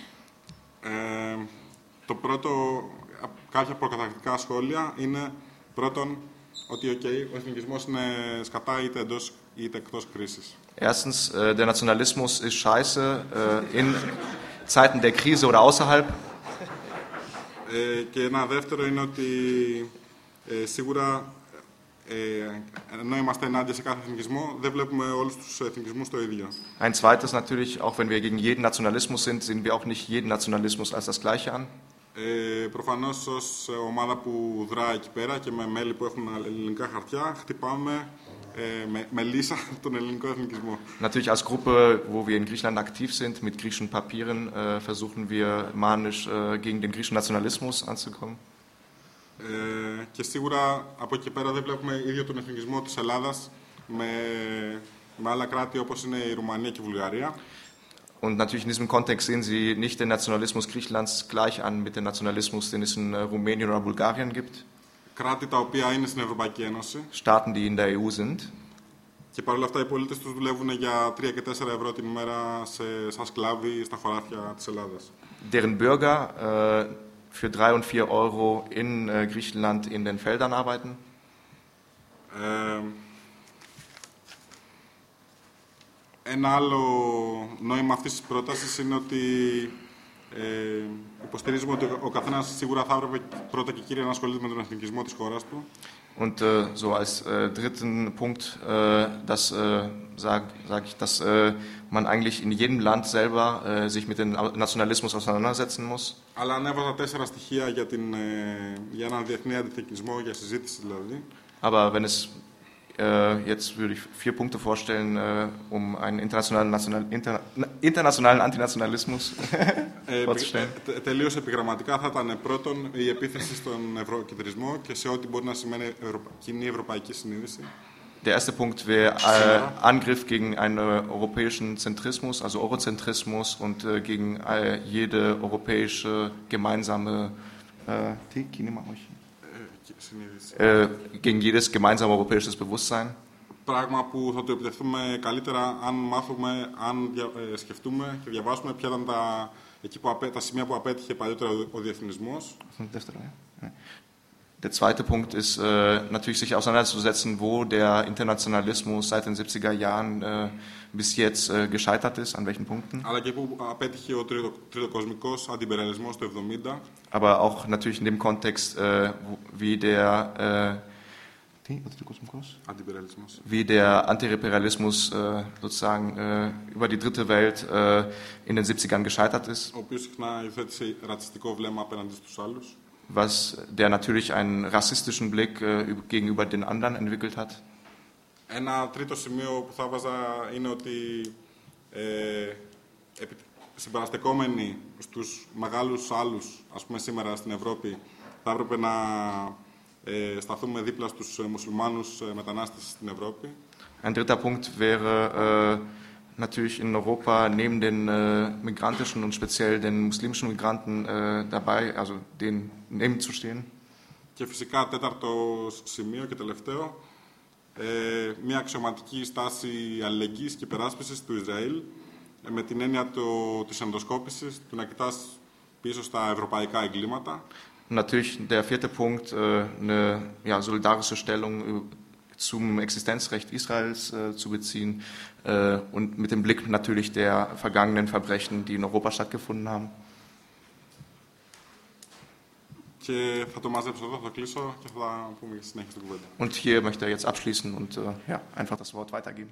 S3: Το πρώτο, κάποια προκαταρκτικά σχόλια είναι πρώτον ότι ο εθνικισμός είναι σκατά είτε εντός είτε εκτός κρίσης.
S2: Erstens, der Nationalismus ist scheiße in Zeiten der Krise oder außerhalb.
S3: Και ένα δεύτερο είναι ότι σίγουρα ενώ είμαστε ενάντια σε κάθε εθνικισμό, δεν βλέπουμε όλους τους εθνικισμούς το ίδιο.
S2: Ein zweites natürlich, auch wenn wir gegen jeden Nationalismus sind, sehen wir auch nicht jeden Nationalismus als das Gleiche an.
S3: Προφανώς ως ομάδα που δρά εκεί πέρα και με μέλη που έχουν ελληνικά χαρτιά, χτυπάμε με λύσα τον ελληνικό εθνικισμό.
S2: Natürlich als Gruppe, wo wir in Griechenland aktiv sind, mit griechischen Papieren, versuchen wir manisch gegen den griechischen Nationalismus anzukommen.
S3: Και σίγουρα από εκεί πέρα δεν βλέπουμε ίδιο τον εθνικισμό της Ελλάδας με άλλα κράτη όπως είναι η Ρουμανία και η Βουλγαρία.
S2: Und natürlich in diesem Kontext sehen Sie nicht den Nationalismus Griechenlands gleich an mit dem Nationalismus, den es in Rumänien oder Bulgarien gibt.
S3: Κράτη τα οποία είναι στην Ευρωπαϊκή Ένωση.
S2: Staaten, die in der EU sind.
S3: Και παρόλα αυτά οι πολίτες τους δουλεύουν για 3 και 4 ευρώ την ημέρα σαν σκλάβοι στα χωράφια της Ελλάδας.
S2: Deren Bürger für 3 und 4 Euro in Griechenland in den Feldern arbeiten.
S3: Ένα άλλο νόημα αυτής της πρότασης είναι ότι υποστηρίζουμε ότι ο καθένας σίγουρα θα έπρεπε πρώτα και κύρια να ασχολείται με τον εθνικισμό της χώρας του.
S2: Und so als dritten Punkt, sage ich, dass man eigentlich in jedem Land selber sich mit dem Nationalismus auseinandersetzen muss.
S3: Αλλά ανέβαζα 4 στοιχεία για έναν διεθνή αντιεθνικισμό, για συζήτηση δηλαδή.
S2: Aber wenn es jetzt würde ich 4 Punkte vorstellen, um einen internationalen Antinationalismus vorzustellen.
S3: Τελείως επιγραμματικά θα ήταν πρώτον η επίθεση στον ευρωκεντρισμό και σε ό,τι μπορεί να σημαίνει κοινή ευρωπαϊκή συνείδηση.
S2: Der erste Punkt wäre Angriff gegen einen europäischen Zentrismus, also Eurozentrismus und gegen jede europäische gemeinsame gegen jedes gemeinsame europäisches Bewusstsein.
S3: Πράγμα που θα το επιτευχθούμε καλύτερα αν μάθουμε, αν σκεφτούμε και διαβάσουμε ποια ήταν τα σημεία που απέτυχε παλιότερα ο διεθνισμός.
S2: Der zweite Punkt ist natürlich sich auseinanderzusetzen, wo der Internationalismus seit den 70er Jahren bis jetzt gescheitert ist, an welchen Punkten.
S3: Αλλά και που απέτυχε ο τριτοκοσμικός αντιπεριαλισμός το 70.
S2: Aber auch natürlich in dem Kontext, wie der Antiimperialismus sozusagen über die dritte Welt in den 70ern gescheitert ist.
S3: Ο οποίος συχνά υιοθέτησε ρατσιστικό βλέμμα απέναντι στους άλλους.
S2: Der natürlich einen rassistischen Blick gegenüber den anderen entwickelt hat.
S3: Ένα τρίτο σημείο που θα βάζα είναι ότι συμπαραστεκόμενοι στους μεγάλους άλλους, ας πούμε σήμερα στην Ευρώπη, θα έπρεπε να σταθούμε δίπλα στους μουσουλμάνους μετανάστες στην Ευρώπη.
S2: Ein dritter Punkt wäre natürlich in Europa neben den migrantischen und speziell den muslimischen Migranten dabei, also denen neben zu stehen.
S3: Και φυσικά τέταρτο σημείο και τελευταίο, μια αξιωματική στάση αλληλεγγύης και υπεράσπισης του Ισραήλ με την έννοια της ενδοσκόπησης, του να κοιτάς πίσω στα ευρωπαϊκά εγκλήματα.
S2: Natürlich der vierte Punkt, eine solidarische Stellung zum Existenzrecht Israels zu beziehen und mit dem Blick natürlich der vergangenen Verbrechen, die in Europa stattgefunden haben.
S3: Και θα το μαζέψω εδώ, θα κλείσω και θα πούμε συνέχεια στην κουβέντα.
S2: Und hier möchte er jetzt abschließen und einfach das Wort weitergeben.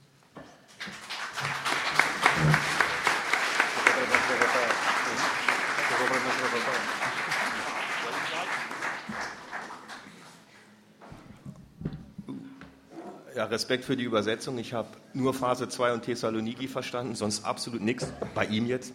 S4: Ja, Respekt für die Übersetzung. Ich habe nur Phase 2 und Thessaloniki verstanden, sonst absolut nichts. Bei ihm jetzt.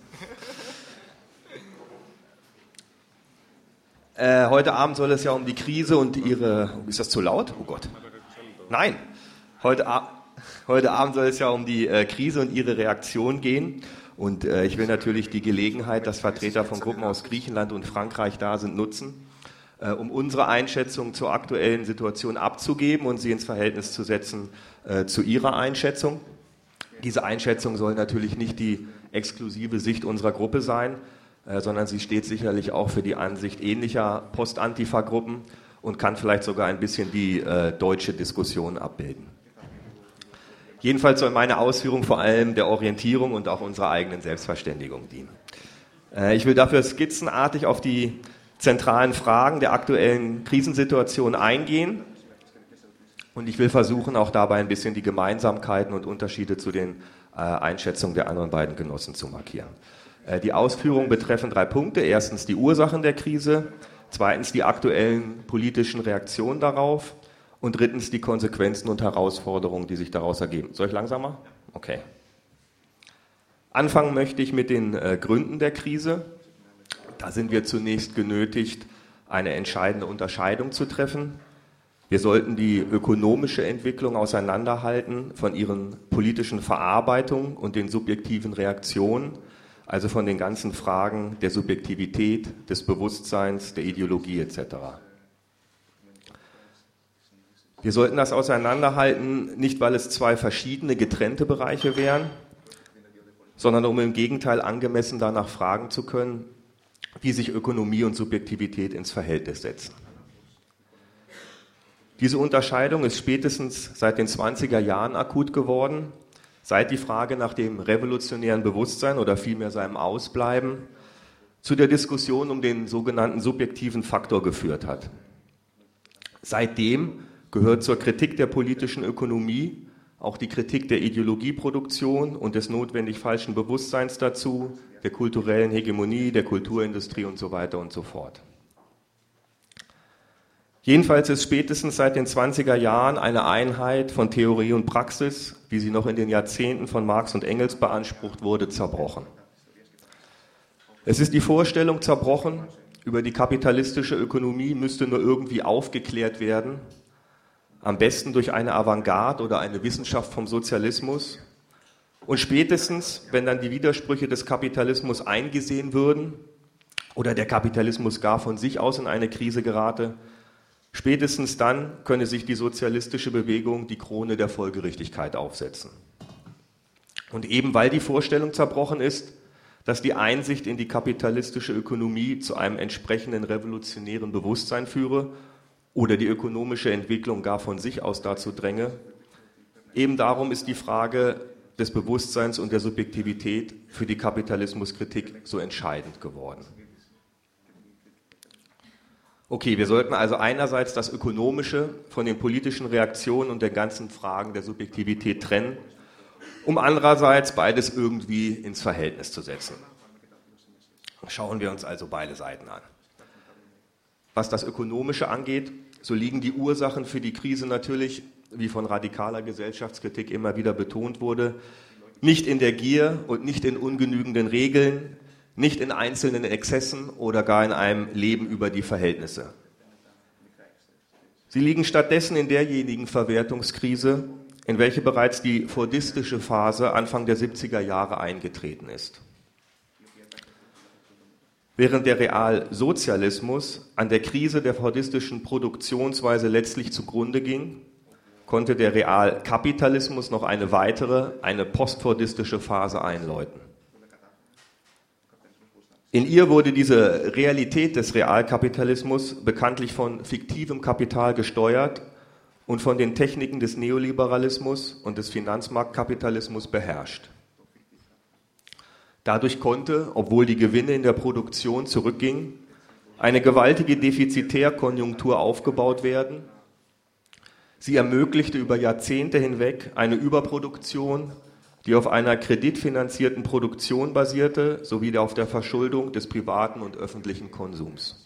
S4: Heute Abend soll es ja um die Krise und ihre... Ist das zu laut? Oh Gott. Nein. Heute Abend soll es ja um die Krise und ihre Reaktion gehen. Und ich will natürlich die Gelegenheit, dass Vertreter von Gruppen aus Griechenland und Frankreich da sind, nutzen, um unsere Einschätzung zur aktuellen Situation abzugeben und sie ins Verhältnis zu setzen zu ihrer Einschätzung. Diese Einschätzung soll natürlich nicht die exklusive Sicht unserer Gruppe sein, sondern sie steht sicherlich auch für die Ansicht ähnlicher Post-Antifa-Gruppen und kann vielleicht sogar ein bisschen die deutsche Diskussion abbilden. Jedenfalls soll meine Ausführung vor allem der Orientierung und auch unserer eigenen Selbstverständigung dienen. Ich will dafür skizzenartig auf die zentralen Fragen der aktuellen Krisensituation eingehen. Und ich will versuchen, auch dabei ein bisschen die Gemeinsamkeiten und Unterschiede zu den Einschätzungen der anderen beiden Genossen zu markieren. Die Ausführungen betreffen 3 Punkte. Erstens die Ursachen der Krise, zweitens die aktuellen politischen Reaktionen darauf und drittens die Konsequenzen und Herausforderungen, die sich daraus ergeben. Soll ich langsamer? Okay. Anfangen möchte ich mit den Gründen der Krise. Da sind wir zunächst genötigt, eine entscheidende Unterscheidung zu treffen. Wir sollten die ökonomische Entwicklung auseinanderhalten von ihren politischen Verarbeitungen und den subjektiven Reaktionen, also von den ganzen Fragen der Subjektivität, des Bewusstseins, der Ideologie etc. Wir sollten das auseinanderhalten, nicht weil es 2 verschiedene, getrennte Bereiche wären, sondern um im Gegenteil angemessen danach fragen zu können, wie sich Ökonomie und Subjektivität ins Verhältnis setzen. Diese Unterscheidung ist spätestens seit den 20er Jahren akut geworden, seit die Frage nach dem revolutionären Bewusstsein oder vielmehr seinem Ausbleiben zu der Diskussion um den sogenannten subjektiven Faktor geführt hat. Seitdem gehört zur Kritik der politischen Ökonomie auch die Kritik der Ideologieproduktion und des notwendig falschen Bewusstseins dazu, der kulturellen Hegemonie, der Kulturindustrie und so weiter und so fort. Jedenfalls ist spätestens seit den 20er Jahren eine Einheit von Theorie und Praxis, wie sie noch in den Jahrzehnten von Marx und Engels beansprucht wurde, zerbrochen. Es ist die Vorstellung zerbrochen, über die kapitalistische Ökonomie müsste nur irgendwie aufgeklärt werden, am besten durch eine Avantgarde oder eine Wissenschaft vom Sozialismus. Und spätestens, wenn dann die Widersprüche des Kapitalismus eingesehen würden oder der Kapitalismus gar von sich aus in eine Krise gerate, spätestens dann könne sich die sozialistische Bewegung die Krone der Folgerichtigkeit aufsetzen. Und eben weil die Vorstellung zerbrochen ist, dass die Einsicht in die kapitalistische Ökonomie zu einem entsprechenden revolutionären Bewusstsein führe oder die ökonomische Entwicklung gar von sich aus dazu dränge, eben darum ist die Frage des Bewusstseins und der Subjektivität für die Kapitalismuskritik so entscheidend geworden. Okay, wir sollten also einerseits das Ökonomische von den politischen Reaktionen und den ganzen Fragen der Subjektivität trennen, um andererseits beides irgendwie ins Verhältnis zu setzen. Schauen wir uns also beide Seiten an. Was das Ökonomische angeht, so liegen die Ursachen für die Krise natürlich, wie von radikaler Gesellschaftskritik immer wieder betont wurde, nicht in der Gier und nicht in ungenügenden Regeln, nicht in einzelnen Exzessen oder gar in einem Leben über die Verhältnisse. Sie liegen stattdessen in derjenigen Verwertungskrise, in welche bereits die fordistische Phase Anfang der 70er Jahre eingetreten ist. Während der Realsozialismus an der Krise der fordistischen Produktionsweise letztlich zugrunde ging, konnte der Realkapitalismus noch eine weitere, eine postfordistische Phase einläuten. In ihr wurde diese Realität des Realkapitalismus bekanntlich von fiktivem Kapital gesteuert und von den Techniken des Neoliberalismus und des Finanzmarktkapitalismus beherrscht. Dadurch konnte, obwohl die Gewinne in der Produktion zurückgingen, eine gewaltige Defizitärkonjunktur aufgebaut werden. Sie ermöglichte über Jahrzehnte hinweg eine Überproduktion, die auf einer kreditfinanzierten Produktion basierte, sowie auf der Verschuldung des privaten und öffentlichen Konsums.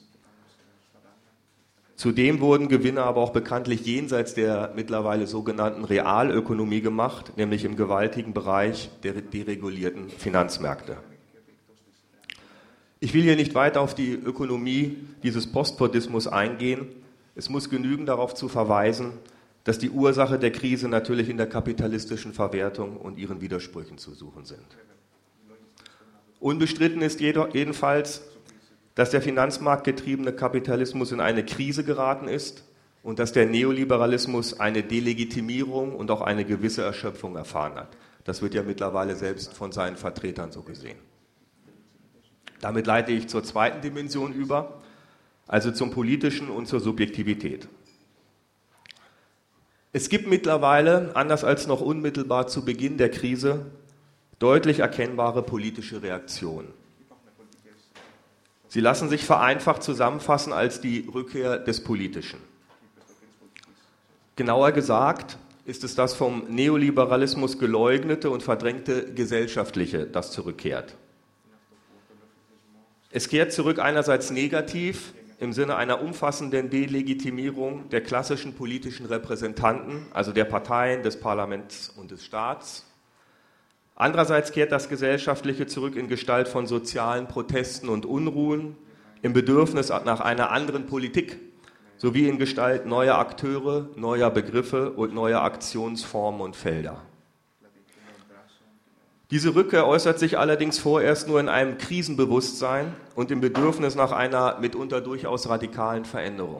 S4: Zudem wurden Gewinne aber auch bekanntlich jenseits der mittlerweile sogenannten Realökonomie gemacht, nämlich im gewaltigen Bereich der deregulierten Finanzmärkte. Ich will hier nicht weiter auf die Ökonomie dieses Postfordismus eingehen. Es muss genügen, darauf zu verweisen, dass die Ursache der Krise natürlich in der kapitalistischen Verwertung und ihren Widersprüchen zu suchen sind. Unbestritten ist jedenfalls, dass der finanzmarktgetriebene Kapitalismus in eine Krise geraten ist und dass der Neoliberalismus eine Delegitimierung und auch eine gewisse Erschöpfung erfahren hat. Das wird ja mittlerweile selbst von seinen Vertretern so gesehen. Damit leite ich zur zweiten Dimension über, also zum Politischen und zur Subjektivität. Es gibt mittlerweile, anders als noch unmittelbar zu Beginn der Krise, deutlich erkennbare politische Reaktionen. Sie lassen sich vereinfacht zusammenfassen als die Rückkehr des Politischen. Genauer gesagt ist es das vom Neoliberalismus geleugnete und verdrängte Gesellschaftliche, das zurückkehrt. Es kehrt zurück einerseits negativ im Sinne einer umfassenden Delegitimierung der klassischen politischen Repräsentanten, also der Parteien, des Parlaments und des Staats. Andererseits kehrt das Gesellschaftliche zurück in Gestalt von sozialen Protesten und Unruhen, im Bedürfnis nach einer anderen Politik, sowie in Gestalt neuer Akteure, neuer Begriffe und neuer Aktionsformen und Felder. Diese Rückkehr äußert sich allerdings vorerst nur in einem Krisenbewusstsein und im Bedürfnis nach einer mitunter durchaus radikalen Veränderung.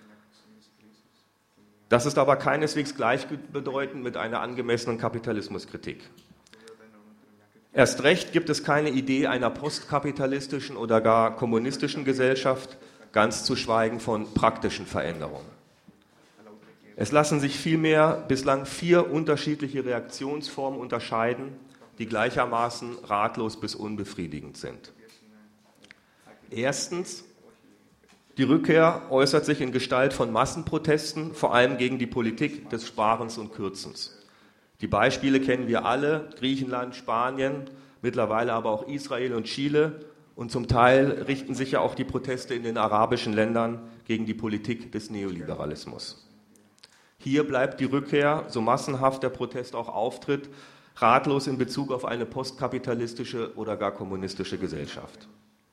S4: Das ist aber keineswegs gleichbedeutend mit einer angemessenen Kapitalismuskritik. Erst recht gibt es keine Idee einer postkapitalistischen oder gar kommunistischen Gesellschaft, ganz zu schweigen von praktischen Veränderungen. Es lassen sich vielmehr bislang 4 unterschiedliche Reaktionsformen unterscheiden, die gleichermaßen ratlos bis unbefriedigend sind. Erstens, die Rückkehr äußert sich in Gestalt von Massenprotesten, vor allem gegen die Politik des Sparens und Kürzens. Die Beispiele kennen wir alle, Griechenland, Spanien, mittlerweile aber auch Israel und Chile. Und zum Teil richten sich ja auch die Proteste in den arabischen Ländern gegen die Politik des Neoliberalismus. Hier bleibt die Rückkehr, so massenhaft der Protest auch auftritt, ratlos in Bezug auf eine postkapitalistische oder gar kommunistische Gesellschaft.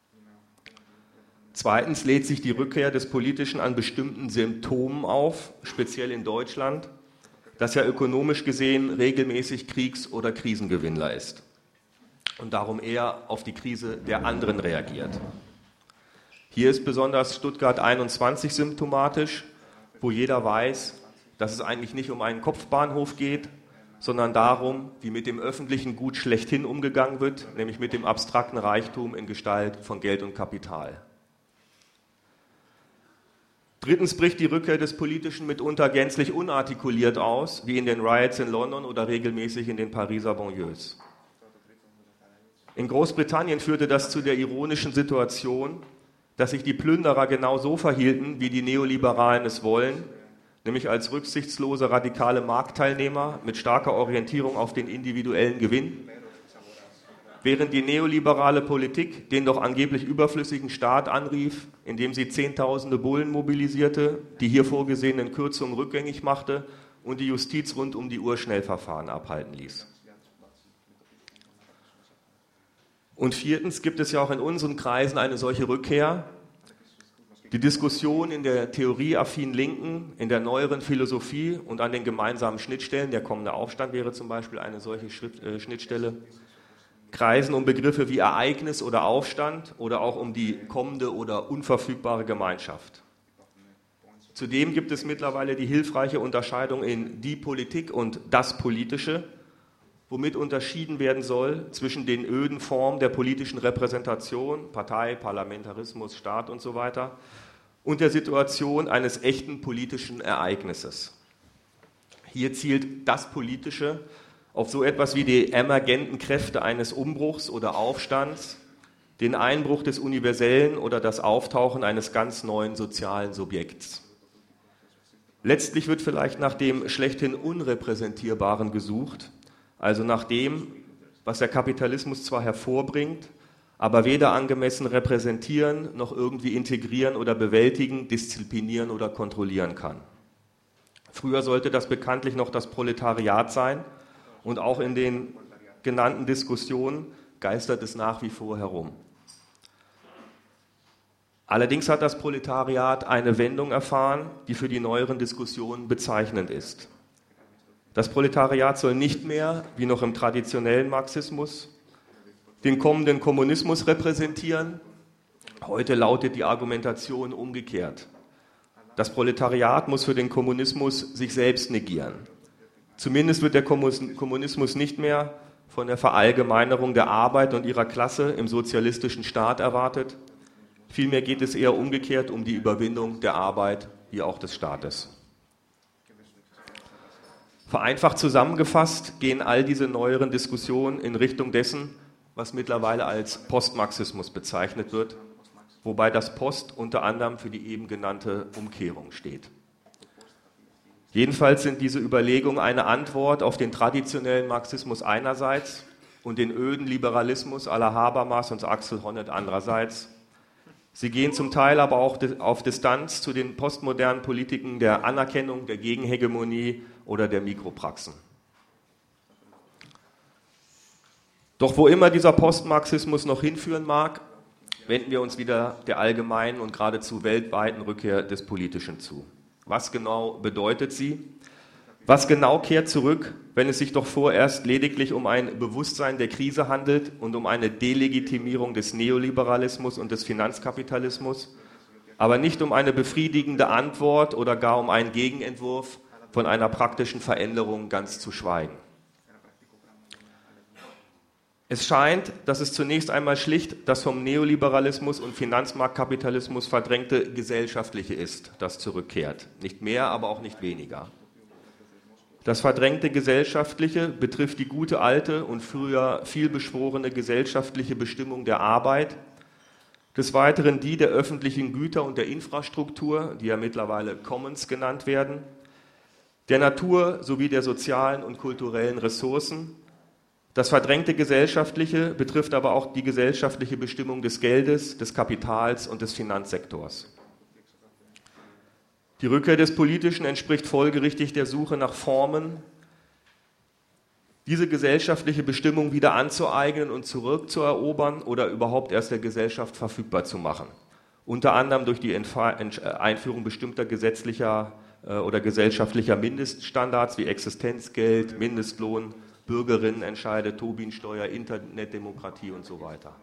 S4: Zweitens lädt sich die Rückkehr des Politischen an bestimmten Symptomen auf, speziell in Deutschland, das ja ökonomisch gesehen regelmäßig Kriegs- oder Krisengewinnler ist und darum eher auf die Krise der anderen reagiert. Hier ist besonders Stuttgart 21 symptomatisch, wo jeder weiß, dass es eigentlich nicht um einen Kopfbahnhof geht, sondern darum, wie mit dem öffentlichen Gut schlechthin umgegangen wird, nämlich mit dem abstrakten Reichtum in Gestalt von Geld und Kapital. Drittens bricht die Rückkehr des Politischen mitunter gänzlich unartikuliert aus, wie in den Riots in London oder regelmäßig in den Pariser Banlieues. In Großbritannien führte das zu der ironischen Situation, dass sich die Plünderer genau so verhielten, wie die Neoliberalen es wollen, nämlich als rücksichtslose radikale Marktteilnehmer mit starker Orientierung auf den individuellen Gewinn, während die neoliberale Politik den doch angeblich überflüssigen Staat anrief, indem sie Zehntausende Bullen mobilisierte, die hier vorgesehenen Kürzungen rückgängig machte und die Justiz rund um die Uhr Schnellverfahren abhalten ließ. Und viertens gibt es ja auch in unseren Kreisen eine solche Rückkehr. Die Diskussion in der theorieaffinen Linken, in der neueren Philosophie und an den gemeinsamen Schnittstellen, der kommende Aufstand wäre zum Beispiel eine solche Schnittstelle, kreisen um Begriffe wie Ereignis oder Aufstand oder auch um die kommende oder unverfügbare Gemeinschaft. Zudem gibt es mittlerweile die hilfreiche Unterscheidung in die Politik und das Politische, womit unterschieden werden soll zwischen den öden Formen der politischen Repräsentation, Partei, Parlamentarismus, Staat und so weiter, und der Situation eines echten politischen Ereignisses. Hier zielt das Politische auf so etwas wie die emergenten Kräfte eines Umbruchs oder Aufstands, den Einbruch des Universellen oder das Auftauchen eines ganz neuen sozialen Subjekts. Letztlich wird vielleicht nach dem schlechthin Unrepräsentierbaren gesucht, also nach dem, was der Kapitalismus zwar hervorbringt, aber weder angemessen repräsentieren, noch irgendwie integrieren oder bewältigen, disziplinieren oder kontrollieren kann. Früher sollte das bekanntlich noch das Proletariat sein und auch in den genannten Diskussionen geistert es nach wie vor herum. Allerdings hat das Proletariat eine Wendung erfahren, die für die neueren Diskussionen bezeichnend ist. Das Proletariat soll nicht mehr, wie noch im traditionellen Marxismus, den kommenden Kommunismus repräsentieren. Heute lautet die Argumentation umgekehrt. Das Proletariat muss für den Kommunismus sich selbst negieren. Zumindest wird der Kommunismus nicht mehr von der Verallgemeinerung der Arbeit und ihrer Klasse im sozialistischen Staat erwartet. Vielmehr geht es eher umgekehrt um die Überwindung der Arbeit wie auch des Staates. Vereinfacht zusammengefasst gehen all diese neueren Diskussionen in Richtung dessen, was mittlerweile als Postmarxismus bezeichnet wird, wobei das Post unter anderem für die eben genannte Umkehrung steht. Jedenfalls sind diese Überlegungen eine Antwort auf den traditionellen Marxismus einerseits und den öden Liberalismus à la Habermas und Axel Honneth andererseits. Sie gehen zum Teil aber auch auf Distanz zu den postmodernen Politiken der Anerkennung, der Gegenhegemonie oder der Mikropraxen. Doch wo immer dieser Postmarxismus noch hinführen mag, wenden wir uns wieder der allgemeinen und geradezu weltweiten Rückkehr des Politischen zu. Was genau bedeutet sie? Was genau kehrt zurück, wenn es sich doch vorerst lediglich um ein Bewusstsein der Krise handelt und um eine Delegitimierung des Neoliberalismus und des Finanzkapitalismus, aber nicht um eine befriedigende Antwort oder gar um einen Gegenentwurf, von einer praktischen Veränderung ganz zu schweigen? Es scheint, dass es zunächst einmal schlicht das vom Neoliberalismus und Finanzmarktkapitalismus verdrängte Gesellschaftliche ist, das zurückkehrt. Nicht mehr, aber auch nicht weniger. Das verdrängte Gesellschaftliche betrifft die gute alte und früher vielbeschworene gesellschaftliche Bestimmung der Arbeit, des Weiteren die der öffentlichen Güter und der Infrastruktur, die ja mittlerweile Commons genannt werden, der Natur sowie der sozialen und kulturellen Ressourcen. Das verdrängte Gesellschaftliche betrifft aber auch die gesellschaftliche Bestimmung des Geldes, des Kapitals und des Finanzsektors. Die Rückkehr des Politischen entspricht folgerichtig der Suche nach Formen, diese gesellschaftliche Bestimmung wieder anzueignen und zurückzuerobern oder überhaupt erst der Gesellschaft verfügbar zu machen. Unter anderem durch die Einführung bestimmter gesetzlicher oder gesellschaftlicher Mindeststandards wie Existenzgeld, Mindestlohn, Bürgerinnenentscheide, Tobin-Steuer, Internetdemokratie und so weiter.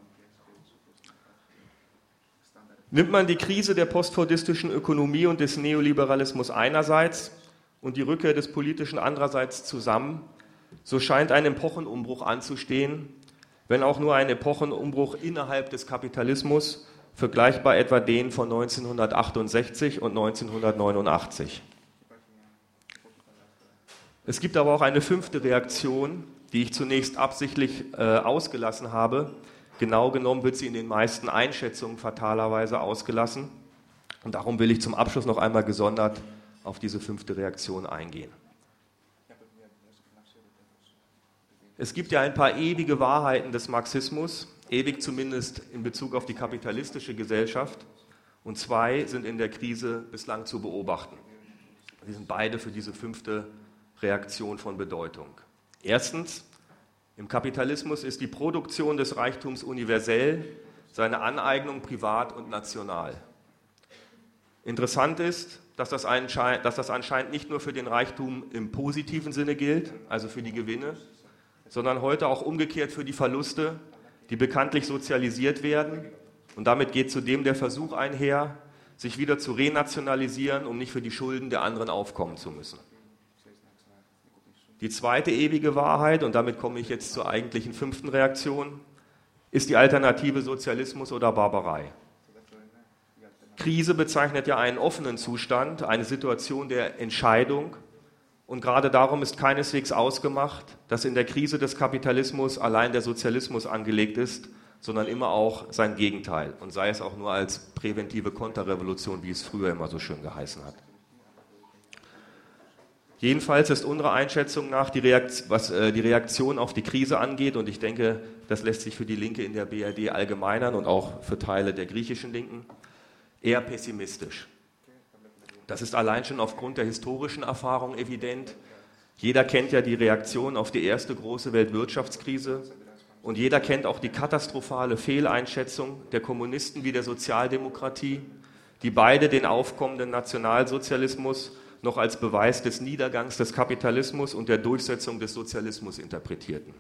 S4: Nimmt man die Krise der postfordistischen Ökonomie und des Neoliberalismus einerseits und die Rückkehr des Politischen andererseits zusammen, so scheint ein Epochenumbruch anzustehen, wenn auch nur ein Epochenumbruch innerhalb des Kapitalismus, vergleichbar etwa den von 1968 und 1989. Es gibt aber auch eine fünfte Reaktion, die ich zunächst absichtlich ausgelassen habe. Genau genommen wird sie in den meisten Einschätzungen fatalerweise ausgelassen. Und darum will ich zum Abschluss noch einmal gesondert auf diese fünfte Reaktion eingehen. Es gibt ja ein paar ewige Wahrheiten des Marxismus, ewig zumindest in Bezug auf die kapitalistische Gesellschaft. Und zwei sind in der Krise bislang zu beobachten. Sie sind beide für diese fünfte Reaktion von Bedeutung. Erstens, im Kapitalismus ist die Produktion des Reichtums universell, seine Aneignung privat und national. Interessant ist, dass das anscheinend nicht nur für den Reichtum im positiven Sinne gilt, also für die Gewinne, sondern heute auch umgekehrt für die Verluste, die bekanntlich sozialisiert werden. Und damit geht zudem der Versuch einher, sich wieder zu renationalisieren, um nicht für die Schulden der anderen aufkommen zu müssen. Die zweite ewige Wahrheit, und damit komme ich jetzt zur eigentlichen fünften Reaktion, ist die Alternative Sozialismus oder Barbarei. Krise bezeichnet ja einen offenen Zustand, eine Situation der Entscheidung. Und gerade darum ist keineswegs ausgemacht, dass in der Krise des Kapitalismus allein der Sozialismus angelegt ist, sondern immer auch sein Gegenteil. Und sei es auch nur als präventive Konterrevolution, wie es früher immer so schön geheißen hat. Jedenfalls ist unserer Einschätzung nach, was die Reaktion auf die Krise angeht, und ich denke, das lässt sich für die Linke in der BRD allgemeinern und auch für Teile der griechischen Linken, eher pessimistisch. Das ist allein schon aufgrund der historischen Erfahrung evident. Jeder kennt ja die Reaktion auf die erste große Weltwirtschaftskrise und jeder kennt auch die katastrophale Fehleinschätzung der Kommunisten wie der Sozialdemokratie, die beide den aufkommenden Nationalsozialismus noch als Beweis des Niedergangs des Kapitalismus und der Durchsetzung des Sozialismus interpretierten.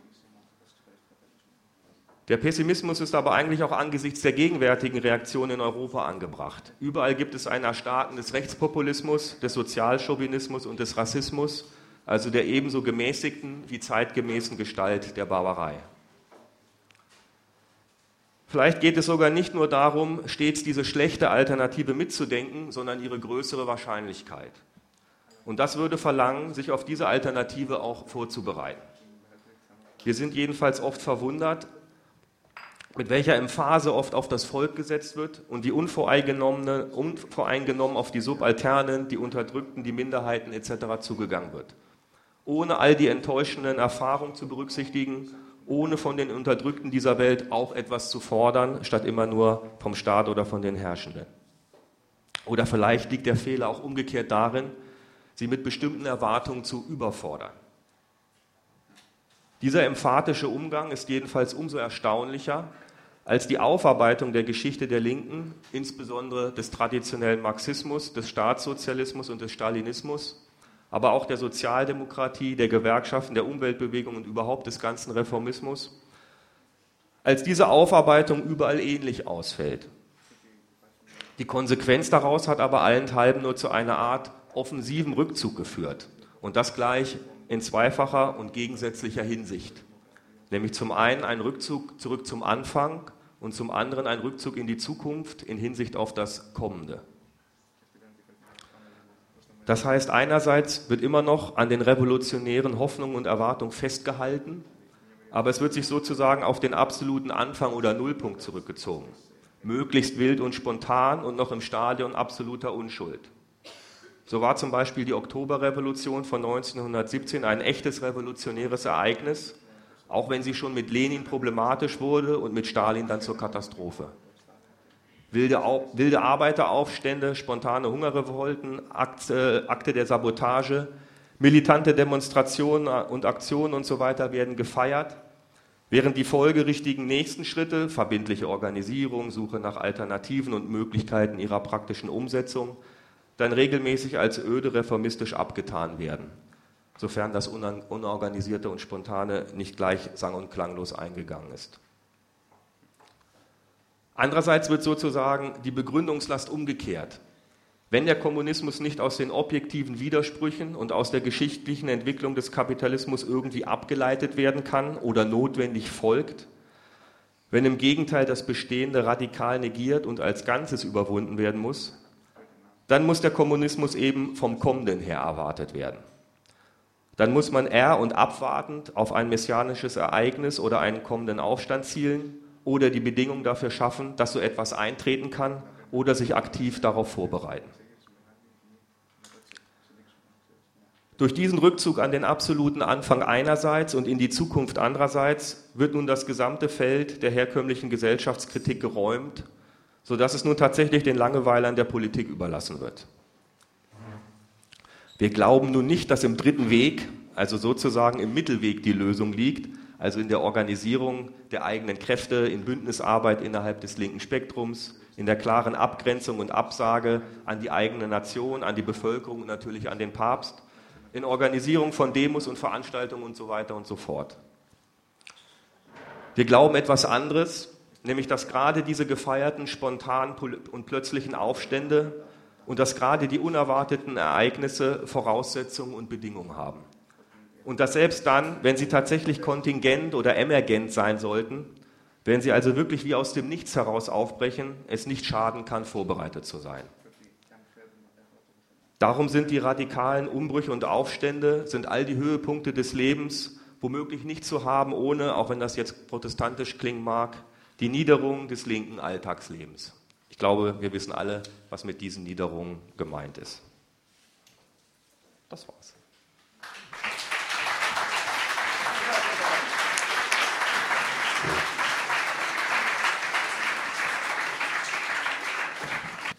S4: Der Pessimismus ist aber eigentlich auch angesichts der gegenwärtigen Reaktion in Europa angebracht. Überall gibt es ein Erstarken des Rechtspopulismus, des Sozialchauvinismus und des Rassismus, also der ebenso gemäßigten wie zeitgemäßen Gestalt der Barbarei. Vielleicht geht es sogar nicht nur darum, stets diese schlechte Alternative mitzudenken, sondern ihre größere Wahrscheinlichkeit. Und das würde verlangen, sich auf diese Alternative auch vorzubereiten. Wir sind jedenfalls oft verwundert, mit welcher Emphase oft auf das Volk gesetzt wird und wie unvoreingenommen auf die Subalternen, die Unterdrückten, die Minderheiten etc. zugegangen wird. Ohne all die enttäuschenden Erfahrungen zu berücksichtigen, ohne von den Unterdrückten dieser Welt auch etwas zu fordern, statt immer nur vom Staat oder von den Herrschenden. Oder vielleicht liegt der Fehler auch umgekehrt darin, sie mit bestimmten Erwartungen zu überfordern. Dieser emphatische Umgang ist jedenfalls umso erstaunlicher, als die Aufarbeitung der Geschichte der Linken, insbesondere des traditionellen Marxismus, des Staatssozialismus und des Stalinismus, aber auch der Sozialdemokratie, der Gewerkschaften, der Umweltbewegung und überhaupt des ganzen Reformismus, als diese Aufarbeitung überall ähnlich ausfällt. Die Konsequenz daraus hat aber allenthalben nur zu einer Art offensiven Rückzug geführt. Und das gleich in zweifacher und gegensätzlicher Hinsicht. Nämlich zum einen ein Rückzug zurück zum Anfang und zum anderen ein Rückzug in die Zukunft in Hinsicht auf das Kommende. Das heißt, einerseits wird immer noch an den revolutionären Hoffnungen und Erwartungen festgehalten, aber es wird sich sozusagen auf den absoluten Anfang oder Nullpunkt zurückgezogen. Möglichst wild und spontan und noch im Stadion absoluter Unschuld. So war zum Beispiel die Oktoberrevolution von 1917 ein echtes revolutionäres Ereignis, auch wenn sie schon mit Lenin problematisch wurde und mit Stalin dann zur Katastrophe. Wilde Arbeiteraufstände, spontane Hungerrevolten, Akte der Sabotage, militante Demonstrationen und Aktionen und so weiter werden gefeiert, während die folgerichtigen nächsten Schritte, verbindliche Organisierung, Suche nach Alternativen und Möglichkeiten ihrer praktischen Umsetzung, dann regelmäßig als öde reformistisch abgetan werden, sofern das Unorganisierte und Spontane nicht gleich sang- und klanglos eingegangen ist. Andererseits wird sozusagen die Begründungslast umgekehrt. Wenn der Kommunismus nicht aus den objektiven Widersprüchen und aus der geschichtlichen Entwicklung des Kapitalismus irgendwie abgeleitet werden kann oder notwendig folgt, wenn im Gegenteil das Bestehende radikal negiert und als Ganzes überwunden werden muss, dann muss der Kommunismus eben vom Kommenden her erwartet werden. Dann muss man und abwartend auf ein messianisches Ereignis oder einen kommenden Aufstand zielen oder die Bedingungen dafür schaffen, dass so etwas eintreten kann oder sich aktiv darauf vorbereiten. Durch diesen Rückzug an den absoluten Anfang einerseits und in die Zukunft andererseits wird nun das gesamte Feld der herkömmlichen Gesellschaftskritik geräumt, sodass es nun tatsächlich den Langeweilern der Politik überlassen wird. Wir glauben nun nicht, dass im dritten Weg, also sozusagen im Mittelweg, die Lösung liegt, also in der Organisierung der eigenen Kräfte, in Bündnisarbeit innerhalb des linken Spektrums, in der klaren Abgrenzung und Absage an die eigene Nation, an die Bevölkerung und natürlich an den Papst, in Organisierung von Demos und Veranstaltungen und so weiter und so fort. Wir glauben etwas anderes, nämlich dass gerade diese gefeierten, spontanen und plötzlichen Aufstände und dass gerade die unerwarteten Ereignisse Voraussetzungen und Bedingungen haben. Und dass selbst dann, wenn sie tatsächlich kontingent oder emergent sein sollten, wenn sie also wirklich wie aus dem Nichts heraus aufbrechen, es nicht schaden kann, vorbereitet zu sein. Darum sind die radikalen Umbrüche und Aufstände, sind all die Höhepunkte des Lebens womöglich nicht zu haben, ohne, auch wenn das jetzt protestantisch klingen mag, die Niederung des linken Alltagslebens. Ich glaube, wir wissen alle, was mit diesen Niederungen gemeint ist. Das war's.